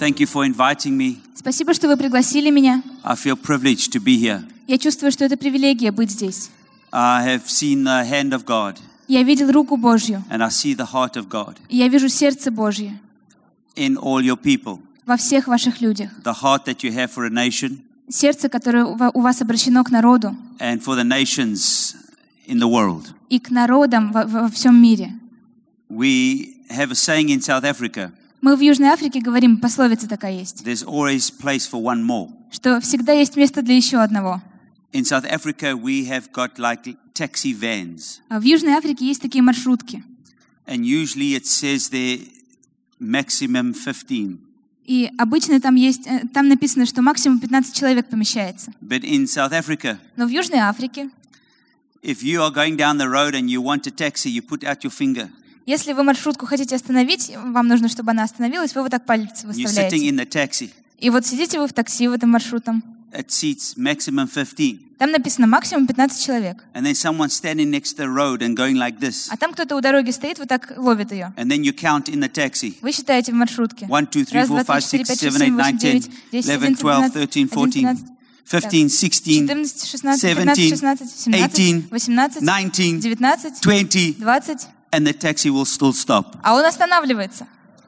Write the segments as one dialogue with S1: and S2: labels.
S1: Thank you for inviting me.
S2: Спасибо, что вы пригласили меня.
S1: I feel privileged to be here.
S2: Я чувствую, что это привилегия быть здесь.
S1: I have seen the hand of God,
S2: Я видел руку Божью,
S1: and I see the heart of God
S2: и я вижу сердце Божье
S1: in all your people.
S2: во всех ваших людях.
S1: The heart that you have for a nation
S2: Сердце, которое у вас обращено к народу
S1: and for the nations in the world.
S2: и к народам во всем мире.
S1: We have a saying in South Africa,
S2: Мы в Южной Африке говорим, пословица такая есть,
S1: there's always place for one more.
S2: что всегда есть место для еще одного.
S1: In South Africa, we have got like taxi vans.
S2: А в Южной Африке есть такие маршрутки.
S1: And usually it says there maximum 15.
S2: И обычно там написано, что максимум 15 человек помещается.
S1: But in South Africa,
S2: Но в Южной Африке,
S1: if you are going down the road and you want a taxi, you put out your finger.
S2: если вы маршрутку хотите остановить, вам нужно, чтобы она остановилась, вы вот так палец
S1: You're sitting
S2: выставляете.
S1: in the taxi.
S2: И вот сидите вы в такси в этом маршрутом.
S1: It seats maximum 15.
S2: Там написано максимум 15 человек.
S1: And then someone standing next to the road and going like this.
S2: А там кто-то у дороги стоит, вот так ловит ее.
S1: And then you count in the taxi.
S2: Вы считаете в маршрутке.
S1: 1, 2, 3,
S2: Раз,
S1: 4,
S2: два,
S1: 5,
S2: три,
S1: 6,
S2: четыре,
S1: 7,
S2: пять,
S1: 8, 9, 10,
S2: 10,
S1: 11, 12, 13, 14, 15, 16,
S2: 14, 16, 15,
S1: 17,
S2: 16, 17,
S1: 18,
S2: 18,
S1: 19,
S2: 19,
S1: 20,
S2: 20.
S1: and the taxi will still stop.
S2: А он останавливается.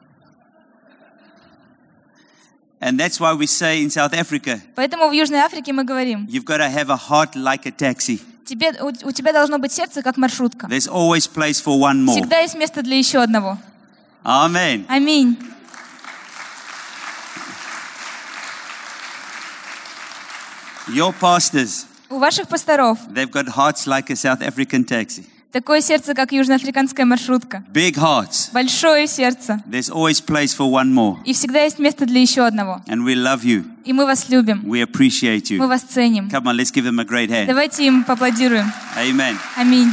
S1: And that's why we say in South Africa,
S2: Поэтому в Южной Африке мы говорим,
S1: you've got to have a heart like a taxi.
S2: у тебя должно быть сердце, как маршрутка.
S1: There's always place for one more.
S2: Всегда есть место для еще одного.
S1: Amen.
S2: Аминь.
S1: Your pastors,
S2: У ваших пасторов
S1: they've got hearts like a South African taxi.
S2: такое сердце, как южноафриканская маршрутка.
S1: Big hearts.
S2: Большое сердце.
S1: There's always place for one more.
S2: И всегда есть место для еще одного.
S1: And we love you.
S2: И мы вас любим.
S1: We appreciate
S2: Мы
S1: you.
S2: вас ценим.
S1: Come on, let's give them a great hand.
S2: Давайте им поаплодируем.
S1: Amen.
S2: Аминь.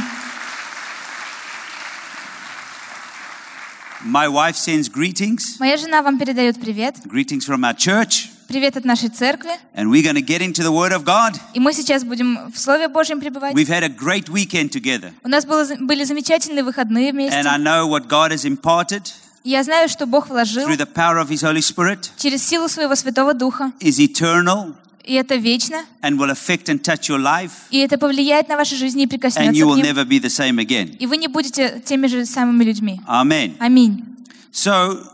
S1: My wife sends greetings.
S2: Моя жена вам передает привет.
S1: Greetings from our church.
S2: Привет от нашей церкви.
S1: And we're going to get into the Word of God.
S2: И мы сейчас будем в Слове Божьем пребывать.
S1: We've had a great weekend together.
S2: У нас были замечательные выходные
S1: And
S2: вместе.
S1: I know what God has imparted
S2: И я знаю, что Бог вложил
S1: through the power of His Holy Spirit
S2: через силу Своего Святого Духа.
S1: is eternal
S2: И это вечно.
S1: and will affect and touch your life.
S2: И это повлияет на ваши жизни и
S1: And
S2: прикоснется
S1: you
S2: к
S1: will
S2: ним.
S1: never be the same again.
S2: И вы не будете теми же самыми людьми.
S1: Amen.
S2: Аминь.
S1: So,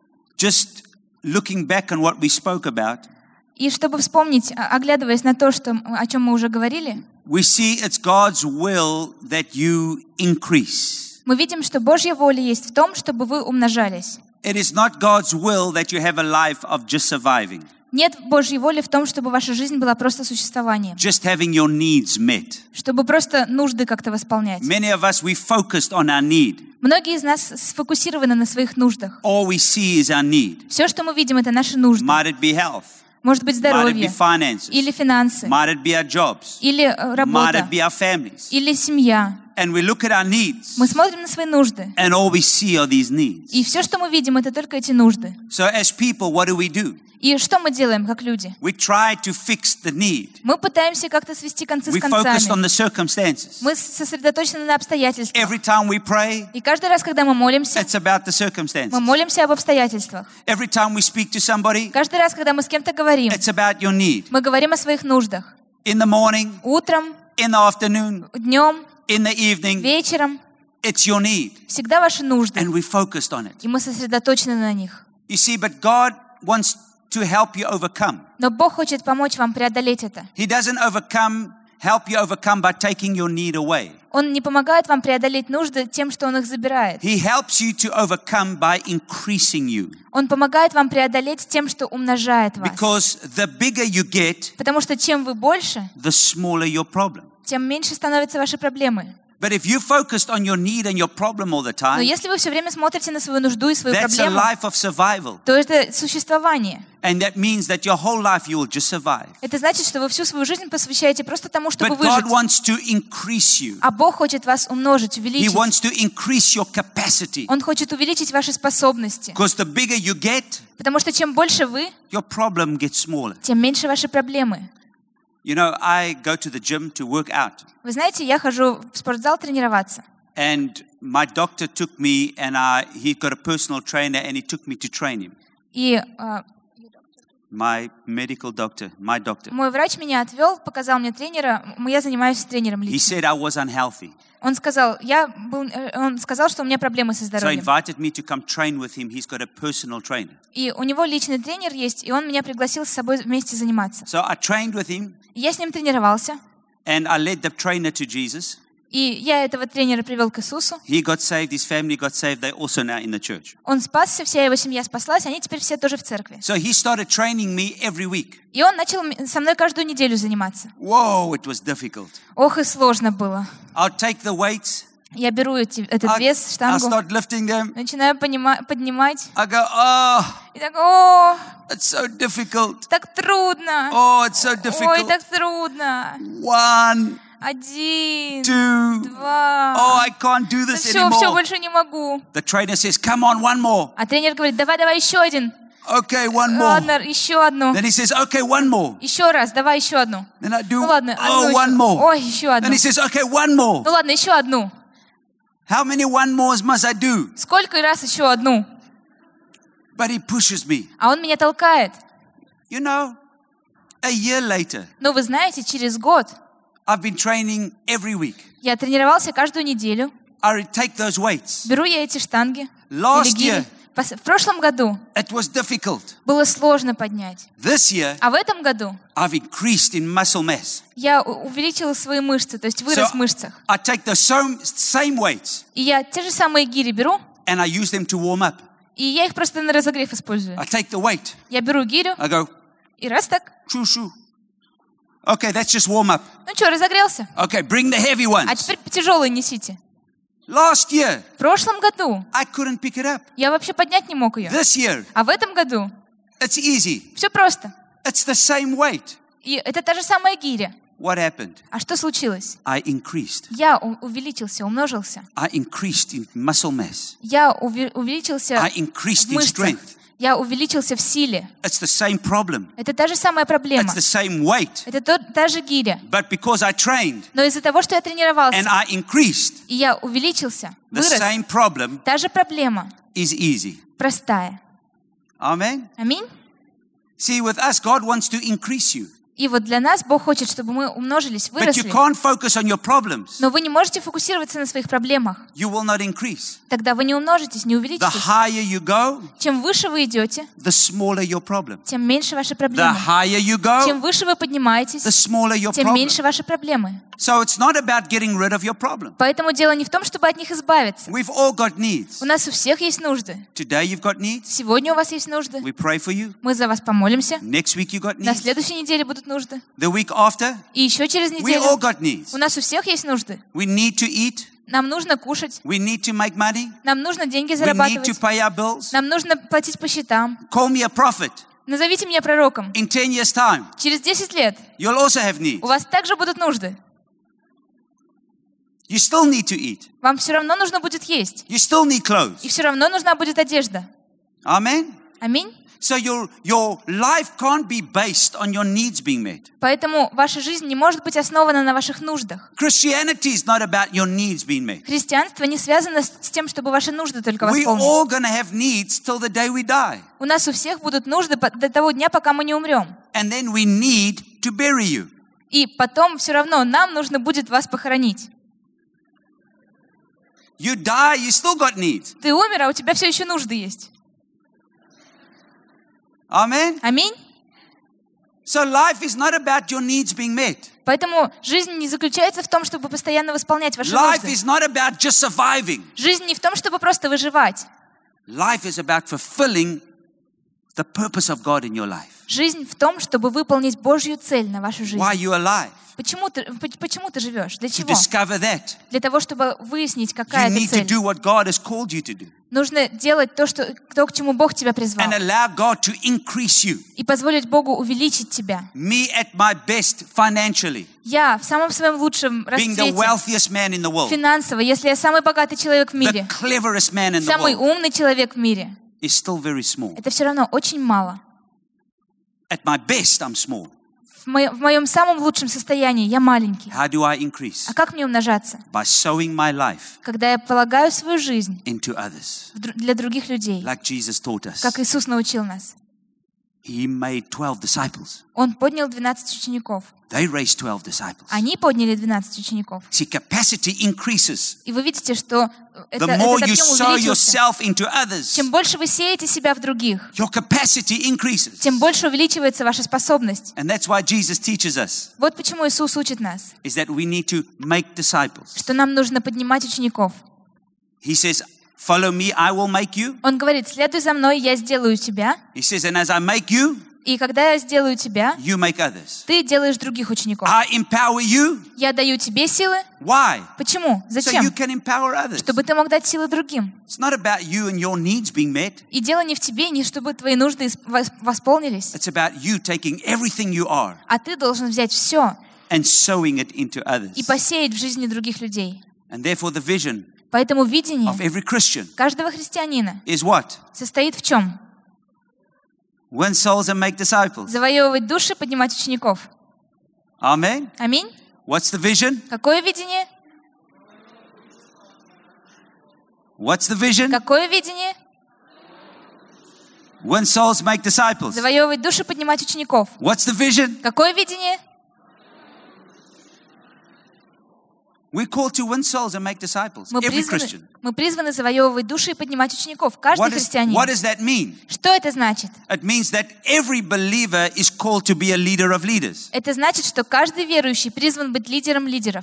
S1: just looking back on what we spoke about,
S2: И чтобы вспомнить, оглядываясь на то, о чем мы уже говорили,
S1: we see it's God's will that you increase.
S2: мы видим, что Божья воля есть в том, чтобы вы умножались.
S1: It is not God's will that you have a life of just surviving,
S2: Нет Божьей воли в том, чтобы ваша жизнь была просто существованием,
S1: just having your needs met.
S2: чтобы просто нужды как-то восполнять.
S1: Many of us, we focused on our need.
S2: Многие из нас сфокусированы на своих нуждах.
S1: All we see is our need.
S2: Все, что мы видим, это наши нужды.
S1: Might it be health?
S2: Может быть,
S1: Might it be
S2: здоровье,
S1: finances?
S2: или финансы,
S1: Might it be our jobs?
S2: или
S1: Might
S2: работа,
S1: it be our families?
S2: или семья.
S1: And we look at our needs,
S2: Мы смотрим на свои нужды,
S1: and all we see are these needs.
S2: и все, что мы видим, это только эти нужды.
S1: So as people, what do?
S2: И что мы делаем, как люди?
S1: We try to fix the need.
S2: Мы пытаемся как-то свести концы с
S1: We focus on
S2: концами.
S1: the circumstances.
S2: Мы сосредоточены на обстоятельствах.
S1: Every time we pray,
S2: И каждый раз, когда мы молимся,
S1: it's about the
S2: мы
S1: circumstances.
S2: молимся об обстоятельствах.
S1: Every time we speak to somebody,
S2: Каждый раз, когда мы с кем-то говорим,
S1: it's about your need.
S2: мы говорим о своих нуждах.
S1: In the morning,
S2: Утром,
S1: in the afternoon,
S2: днем,
S1: in the evening,
S2: вечером.
S1: it's your need.
S2: Всегда ваши нужды.
S1: And we focused on it.
S2: И мы сосредоточены на них.
S1: You see, but God wants to help you overcome.
S2: Но Бог хочет помочь вам преодолеть это.
S1: He doesn't help you overcome by taking your need away.
S2: Он не помогает вам преодолеть нужды тем, что Он их забирает.
S1: He helps you to overcome by increasing you.
S2: Он помогает вам преодолеть тем, что умножает вас.
S1: Because the bigger you get,
S2: Потому что чем вы больше,
S1: the smaller your problem.
S2: тем меньше становятся ваши проблемы.
S1: But if you focused on your need and your problem all the
S2: Но
S1: time,
S2: если вы все время смотрите на свою нужду и свою
S1: that's a
S2: проблему,
S1: life of survival.
S2: то это существование.
S1: And that means that your whole life you will just survive.
S2: Это значит, что вы всю свою жизнь посвящаете просто тому, чтобы
S1: But God
S2: выжить.
S1: wants to increase you.
S2: А Бог хочет вас умножить,
S1: He
S2: увеличить.
S1: wants to increase your capacity.
S2: Он хочет увеличить ваши способности.
S1: Because the bigger you get,
S2: Потому что чем больше вы,
S1: your problem gets smaller.
S2: тем меньше ваши проблемы.
S1: You know, I go to the gym to work out.
S2: Вы знаете, я хожу в спортзал тренироваться.
S1: And my doctor took me and he got a personal trainer and he took me to train him.
S2: И
S1: my medical doctor, my doctor.
S2: Мой врач меня отвел, показал мне тренера. Я занимаюсь тренером
S1: He
S2: лично.
S1: said I was unhealthy.
S2: Он сказал, что у меня проблемы со
S1: So he
S2: здоровьем.
S1: invited me to come train with him. He's got a personal trainer.
S2: И у него личный тренер есть, и он меня пригласил с собой вместе заниматься.
S1: So I trained with him
S2: И я с ним тренировался,
S1: and I led the trainer to Jesus.
S2: и я этого тренера привел к Иисусу.
S1: He got saved, his family got saved. They're also now in the church.
S2: Он спасся, вся его семья спаслась, они теперь все тоже в церкви.
S1: So he started training me every week.
S2: И он начал со мной каждую неделю заниматься.
S1: Whoa, it was difficult.
S2: Ох, и сложно было.
S1: I'll take the weights.
S2: Я беру этот вес,
S1: I'll
S2: штангу,
S1: start lifting them.
S2: начинаю поднимать.
S1: I go, oh,
S2: И так, о,
S1: it's so difficult.
S2: так трудно.
S1: Oh, it's so
S2: Ой,
S1: difficult.
S2: так трудно.
S1: 1,
S2: 1,
S1: 2.
S2: 2.
S1: Oh, I can't do this
S2: Все,
S1: anymore.
S2: больше не могу.
S1: The trainer says, come on, one more.
S2: А тренер говорит, давай, еще один.
S1: Okay, one more.
S2: Ладно, еще одну.
S1: Then he says, okay, one more.
S2: Еще раз, давай еще одну.
S1: Then I do,
S2: Ну ладно,
S1: oh,
S2: одну
S1: one
S2: еще.
S1: more.
S2: Ой, еще одну.
S1: Then he says, okay, one more.
S2: Ну ладно, еще одну.
S1: How many one mores must I do?
S2: Сколько раз еще одну?
S1: But he pushes me.
S2: А он меня толкает.
S1: You know, a year later,
S2: Но вы знаете, через год
S1: I've been training every week.
S2: я тренировался каждую неделю.
S1: I take those weights.
S2: Беру я эти штанги
S1: Last
S2: или гири.
S1: year,
S2: В прошлом году
S1: it was difficult.
S2: было сложно поднять.
S1: This year,
S2: А в этом году
S1: I've increased in muscle mass.
S2: я увеличила свои мышцы, то есть вырос в мышцах.
S1: I take the same weights
S2: И я те же самые гири беру,
S1: and I use them to warm up.
S2: и я их просто на разогрев использую.
S1: I take the weight.
S2: Я беру гирю,
S1: I go,
S2: и раз так.
S1: shoo. Okay, that's just warm up.
S2: Ну что, разогрелся?
S1: Okay, bring the heavy
S2: А
S1: ones.
S2: теперь тяжелые несите.
S1: Last year,
S2: В прошлом году
S1: I couldn't pick it up.
S2: я вообще поднять не мог ее.
S1: This year,
S2: А в этом году
S1: it's easy.
S2: все просто.
S1: It's the same weight.
S2: И это та же самая гиря.
S1: What happened?
S2: А что случилось?
S1: I increased.
S2: Я увеличился, умножился.
S1: I increased in muscle mass.
S2: Я увеличился
S1: I increased
S2: в
S1: in
S2: мышцах.
S1: strength.
S2: Я увеличился в силе.
S1: It's the same problem.
S2: Это та же самая проблема.
S1: It's the same weight.
S2: Это та же гиря.
S1: But because I trained
S2: Но из-за того, что я
S1: and
S2: тренировался,
S1: I increased,
S2: и я увеличился,
S1: the
S2: вырос,
S1: same problem
S2: та же проблема,
S1: is easy.
S2: простая.
S1: Amen?
S2: Аминь?
S1: See, with us, God wants to increase you.
S2: И вот для нас Бог хочет, чтобы мы умножились,
S1: But you
S2: выросли.
S1: can't focus on your problems.
S2: Но вы не можете фокусироваться на своих проблемах.
S1: You will not increase.
S2: Тогда вы не умножитесь, не
S1: The
S2: увеличитесь.
S1: higher you go,
S2: Чем выше вы идете,
S1: the smaller your problem.
S2: тем меньше ваши
S1: The
S2: проблемы.
S1: higher you
S2: Чем
S1: go,
S2: выше вы поднимаетесь,
S1: the smaller your
S2: тем
S1: problem.
S2: меньше ваши проблемы.
S1: So it's not about getting rid of your problem.
S2: Поэтому дело не в том, чтобы от них избавиться.
S1: We've all got needs.
S2: У нас у всех есть нужды.
S1: Today you've got needs.
S2: Сегодня у вас есть нужды.
S1: We pray for you.
S2: Мы за вас помолимся.
S1: Next week you got
S2: На
S1: needs.
S2: следующей неделе будут нужды.
S1: The week after,
S2: И еще через
S1: we all
S2: неделю.
S1: got needs.
S2: У нас у всех есть нужды.
S1: We need to eat.
S2: Нам нужно кушать.
S1: We need to make money.
S2: Нам нужно деньги
S1: We need to
S2: зарабатывать.
S1: pay our bills.
S2: Нам нужно платить по счетам.
S1: Call me a prophet.
S2: Назовите меня пророком.
S1: In 10 years' time,
S2: Через 10 лет
S1: you'll also have
S2: у
S1: needs.
S2: вас также будут нужды.
S1: You still need to eat.
S2: Вам все равно нужно будет есть.
S1: You still need clothes.
S2: И все равно нужна будет одежда.
S1: Amen?
S2: Аминь.
S1: So your life can't be based on your needs being met.
S2: Поэтому ваша жизнь не может быть основана на ваших нуждах.
S1: Christianity is not about your needs being met.
S2: Христианство не связано с тем, чтобы ваши нужды только
S1: We're
S2: восполнить.
S1: all going to have needs till the day we die.
S2: У нас у всех будут нужды до того дня, пока мы не умрем.
S1: And then we need to bury you.
S2: И потом все равно нам нужно будет вас похоронить.
S1: You die, you still got needs.
S2: Ты умер, а у тебя все еще нужды есть.
S1: Amen?
S2: Аминь.
S1: So life is not about your needs being met.
S2: Поэтому жизнь не заключается в том, чтобы постоянно восполнять ваши
S1: Life
S2: нужды.
S1: is not about just surviving.
S2: Жизнь не в том, чтобы просто выживать.
S1: Life is about fulfilling the purpose of God in your life.
S2: Жизнь в том, чтобы выполнить Божью цель на вашу жизнь.
S1: Why you alive?
S2: Почему ты живешь? Для
S1: To
S2: чего?
S1: discover that.
S2: Для того, чтобы выяснить,
S1: You
S2: какая это
S1: need to
S2: цель.
S1: do what God has called you to do.
S2: Нужно делать то, к чему Бог тебя призвал.
S1: And allow God to increase you.
S2: И позволить Богу увеличить тебя.
S1: Me at my best financially.
S2: Я в самом своем лучшем
S1: Being the
S2: расцвете
S1: wealthiest man in the world.
S2: финансово, если я самый богатый человек в
S1: The
S2: мире,
S1: cleverest man in the
S2: самый
S1: world
S2: умный человек в мире,
S1: is still very small.
S2: это все равно очень мало.
S1: At my best, I'm small.
S2: В моем самом лучшем состоянии я маленький.
S1: How do I increase?
S2: А как мне умножаться?
S1: By sowing my life
S2: Когда я полагаю свою жизнь
S1: into others,
S2: для других людей,
S1: like Jesus taught us.
S2: как Иисус научил нас.
S1: He made 12 disciples.
S2: Он поднял 12 учеников.
S1: They raised 12 disciples.
S2: Они подняли 12 учеников.
S1: See, capacity increases.
S2: И вы видите, что
S1: The
S2: этот
S1: more you
S2: объем
S1: sow
S2: увеличился.
S1: yourself into others,
S2: Чем больше вы сеете себя в других,
S1: your capacity increases.
S2: тем больше увеличивается ваша способность.
S1: And that's why Jesus teaches us,
S2: Вот почему Иисус учит нас,
S1: is that we need to make disciples.
S2: что нам нужно поднимать учеников.
S1: He says, follow me, I will make you.
S2: Он говорит, следуй за мной, я сделаю тебя.
S1: He says, and as I make you,
S2: И когда я сделаю тебя,
S1: you make others.
S2: ты делаешь других учеников.
S1: I empower you.
S2: Я даю тебе силы.
S1: Why?
S2: Почему?
S1: So
S2: Зачем?
S1: you can empower others.
S2: Чтобы ты мог дать силы другим.
S1: It's not about you and your needs being met.
S2: И дело не в тебе, не чтобы твои нужды восполнились.
S1: It's about you taking everything you are
S2: А ты должен взять все
S1: and sowing it into others.
S2: и посеять в жизни других людей.
S1: And therefore the vision
S2: Поэтому видение
S1: of every Christian
S2: каждого христианина
S1: is what?
S2: состоит в чем?
S1: Win souls and make disciples.
S2: Завоевывать души, поднимать учеников.
S1: Amen.
S2: Аминь.
S1: What's the vision?
S2: Какое видение?
S1: What's the vision?
S2: Какое видение?
S1: Win souls, make disciples.
S2: Завоевывать души, поднимать учеников.
S1: What's the vision?
S2: Какое видение?
S1: We're called to win souls and make disciples. Every Christian.
S2: Мы призваны завоевывать души и поднимать учеников. Каждый христианин.
S1: What does that mean?
S2: Что это значит?
S1: It means that every believer is called to be a leader of leaders.
S2: Это значит, что каждый верующий призван быть лидером лидеров.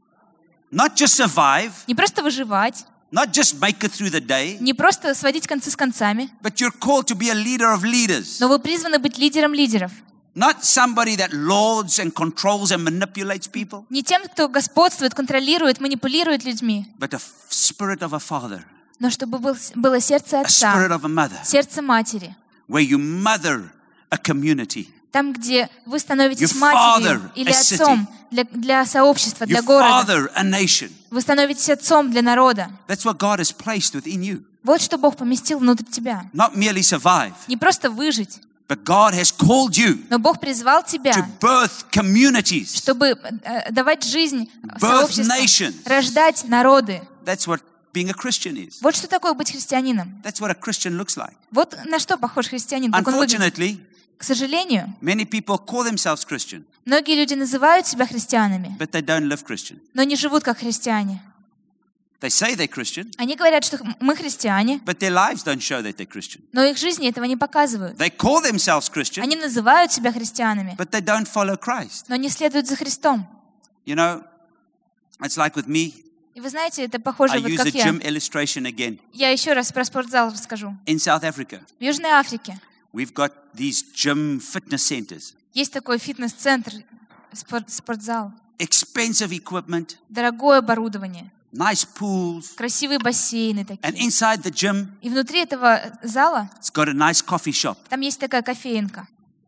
S1: Not just survive,
S2: Не просто выживать,
S1: not just make it through the day,
S2: не просто сводить концы с концами,
S1: but you're called to be a leader of leaders.
S2: но вы призваны быть лидером лидеров.
S1: Not somebody that lords and controls and manipulates people,
S2: Не тем, кто господствует, контролирует, манипулирует людьми,
S1: but a spirit of a father,
S2: но чтобы было сердце
S1: a
S2: отца,
S1: spirit of a mother,
S2: сердце матери.
S1: where you mother a community.
S2: Там, где вы становитесь
S1: You
S2: матерью
S1: father
S2: или
S1: a city.
S2: отцом для сообщества,
S1: You
S2: для города.
S1: father a nation.
S2: Вы становитесь отцом для народа.
S1: That's what God has placed within you.
S2: Вот что Бог поместил внутрь тебя.
S1: Not merely survive,
S2: Не просто выжить,
S1: but God has called you
S2: но Бог призвал тебя,
S1: to birth communities.
S2: чтобы давать жизнь
S1: Birth
S2: сообществу,
S1: nations.
S2: рождать народы.
S1: That's what being a Christian is.
S2: Вот что такое быть христианином.
S1: That's what a Christian looks like.
S2: Вот на что похож христианин, как он выглядит.
S1: Unfortunately,
S2: К сожалению,
S1: many people call themselves Christian,
S2: многие люди называют себя христианами,
S1: but they don't live Christian.
S2: но не живут как христиане.
S1: They say they're Christian,
S2: Они говорят, что мы христиане,
S1: but their lives don't show that they're Christian.
S2: но их жизни этого не показывают.
S1: They call themselves Christian,
S2: Они называют себя христианами,
S1: but they don't follow Christ.
S2: но не следуют за Христом.
S1: You know, it's like with me.
S2: И вы знаете, это
S1: I
S2: похоже, вот
S1: use
S2: как
S1: a
S2: я.
S1: gym illustration again.
S2: Я еще раз про спортзал расскажу.
S1: In South Africa,
S2: В Южной Африке
S1: we've got these gym fitness centers,
S2: есть такой фитнес-центр, спортзал.
S1: expensive equipment,
S2: Дорогое оборудование,
S1: nice pools,
S2: красивые бассейны
S1: and
S2: такие.
S1: inside the gym,
S2: И внутри этого зала
S1: it's got a nice coffee shop.
S2: там есть такая кофеинка.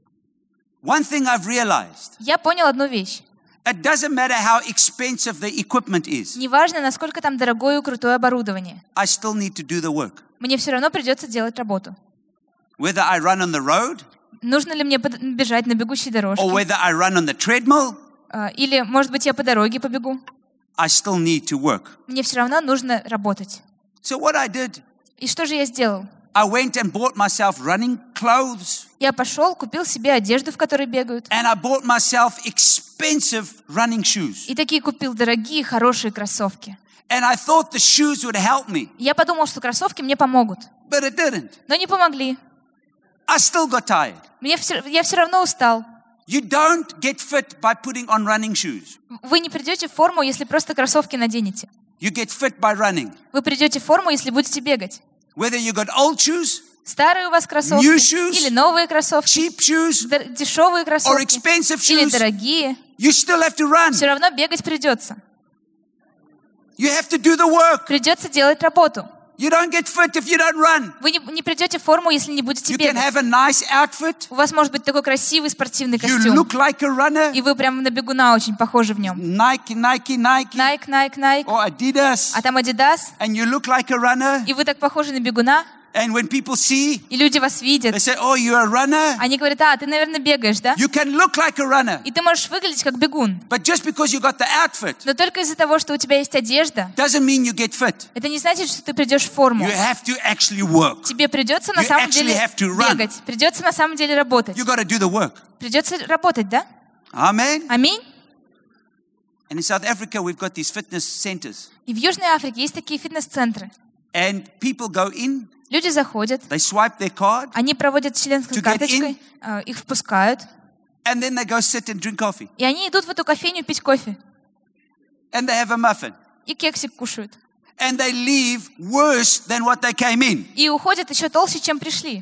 S1: One thing I've realized,
S2: Я понял одну вещь.
S1: it doesn't matter how expensive the equipment is,
S2: Неважно, насколько там дорогое и крутое оборудование.
S1: I still need to do the work.
S2: Мне все равно придется делать работу.
S1: Whether I run on the road
S2: Нужно ли мне бежать на бегущей
S1: or
S2: дорожке?
S1: whether I run on the treadmill,
S2: Или, может быть, я по дороге побегу?
S1: I still need to work.
S2: Мне все равно нужно работать.
S1: So what I did,
S2: И что же я сделал?
S1: I went and bought myself running clothes,
S2: Я пошел, купил себе одежду, в которой бегают.
S1: and I bought myself expensive running shoes.
S2: И такие купил дорогие, хорошие кроссовки.
S1: And I thought the shoes would help me,
S2: И я подумал, что кроссовки мне помогут.
S1: but it didn't.
S2: Но не помогли.
S1: I still got tired.
S2: Я все равно устал.
S1: You don't get fit by putting on running shoes.
S2: Вы не придете в форму, если просто кроссовки наденете.
S1: You get fit by running.
S2: Вы придете в форму, если будете бегать.
S1: Whether you got old shoes,
S2: Старые у вас кроссовки,
S1: New shoes,
S2: или новые кроссовки,
S1: cheap shoes,
S2: дешевые
S1: or
S2: кроссовки,
S1: expensive
S2: или
S1: shoes,
S2: дорогие.
S1: you still have to run.
S2: Все равно бегать придется.
S1: You have to do the work.
S2: Придется делать работу.
S1: You don't get fit if you don't run.
S2: Вы не придете в форму, если не будете
S1: You can
S2: бегать.
S1: have a nice outfit.
S2: У вас может быть такой красивый спортивный
S1: You
S2: костюм,
S1: look like a runner.
S2: и вы прям на бегуна очень похожи в нем.
S1: Nike, Nike, Nike,
S2: Nike,
S1: or Adidas,
S2: а там Adidas,
S1: and you look like a runner,
S2: и вы так похожи на бегуна,
S1: And when people see,
S2: и люди вас
S1: they
S2: видят,
S1: say, oh, you're a runner.
S2: они говорят, ты, наверное, бегаешь, да?
S1: You can look like a runner.
S2: И ты можешь выглядеть как бегун.
S1: But just because you got the outfit
S2: Но только из-за того, что у тебя есть одежда,
S1: doesn't mean you get fit.
S2: это не значит, что ты придешь в форму.
S1: You have to actually work.
S2: Тебе придется на
S1: You
S2: самом
S1: actually
S2: деле
S1: have to run.
S2: бегать. Придется на самом деле работать.
S1: You got to do the work.
S2: Придется работать, да?
S1: Amen.
S2: Аминь.
S1: And in South Africa, we've got these fitness centers.
S2: И в Южной Африке есть такие фитнес-центры.
S1: And people go in,
S2: Люди заходят,
S1: they swipe their card,
S2: они проводят членской
S1: To get
S2: карточкой, их впускают,
S1: and then they go sit and drink coffee.
S2: и они идут в эту кофейню пить кофе.
S1: And they have a muffin.
S2: И кексик кушают.
S1: And they leave worse than what they came in.
S2: И уходят еще толще, чем пришли.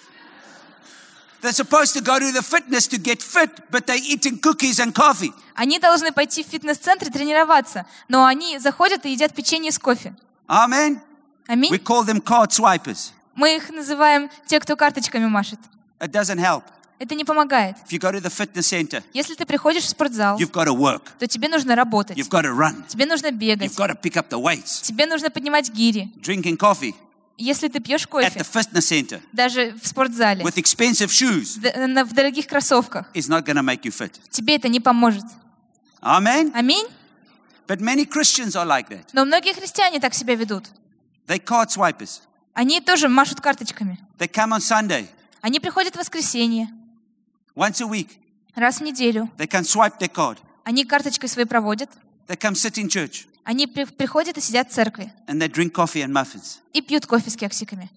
S1: They're supposed to go to the fitness to get fit, but they're eating cookies and coffee.
S2: Они должны пойти в фитнес-центр и тренироваться, но они заходят и едят печенье с кофе.
S1: Amen. We
S2: Аминь.
S1: call them card swipers.
S2: Мы их называем те, кто карточками машет.
S1: It doesn't help.
S2: Это не помогает.
S1: If you go to the fitness center,
S2: Если ты приходишь в спортзал,
S1: you've got to work.
S2: то тебе нужно работать.
S1: You've got to run.
S2: Тебе нужно бегать.
S1: You've got to pick up the weights.
S2: Тебе нужно поднимать гири.
S1: Drinking coffee
S2: Если ты пьешь
S1: at
S2: кофе,
S1: the fitness center
S2: даже в спортзале,
S1: with expensive shoes
S2: в дорогих кроссовках,
S1: is not going to make you fit.
S2: тебе это не поможет.
S1: Amen.
S2: Аминь.
S1: But many Christians are like that.
S2: Но многие христиане так себя ведут.
S1: They card swipers.
S2: Они тоже машут карточками.
S1: They come on Sunday,
S2: Они приходят в воскресенье,
S1: once a week.
S2: раз в неделю.
S1: They can swipe their card.
S2: Они карточкой своей проводят.
S1: They come sit in church
S2: Они приходят и сидят в церкви.
S1: and they drink coffee and muffins.
S2: И пьют кофе с кексиками.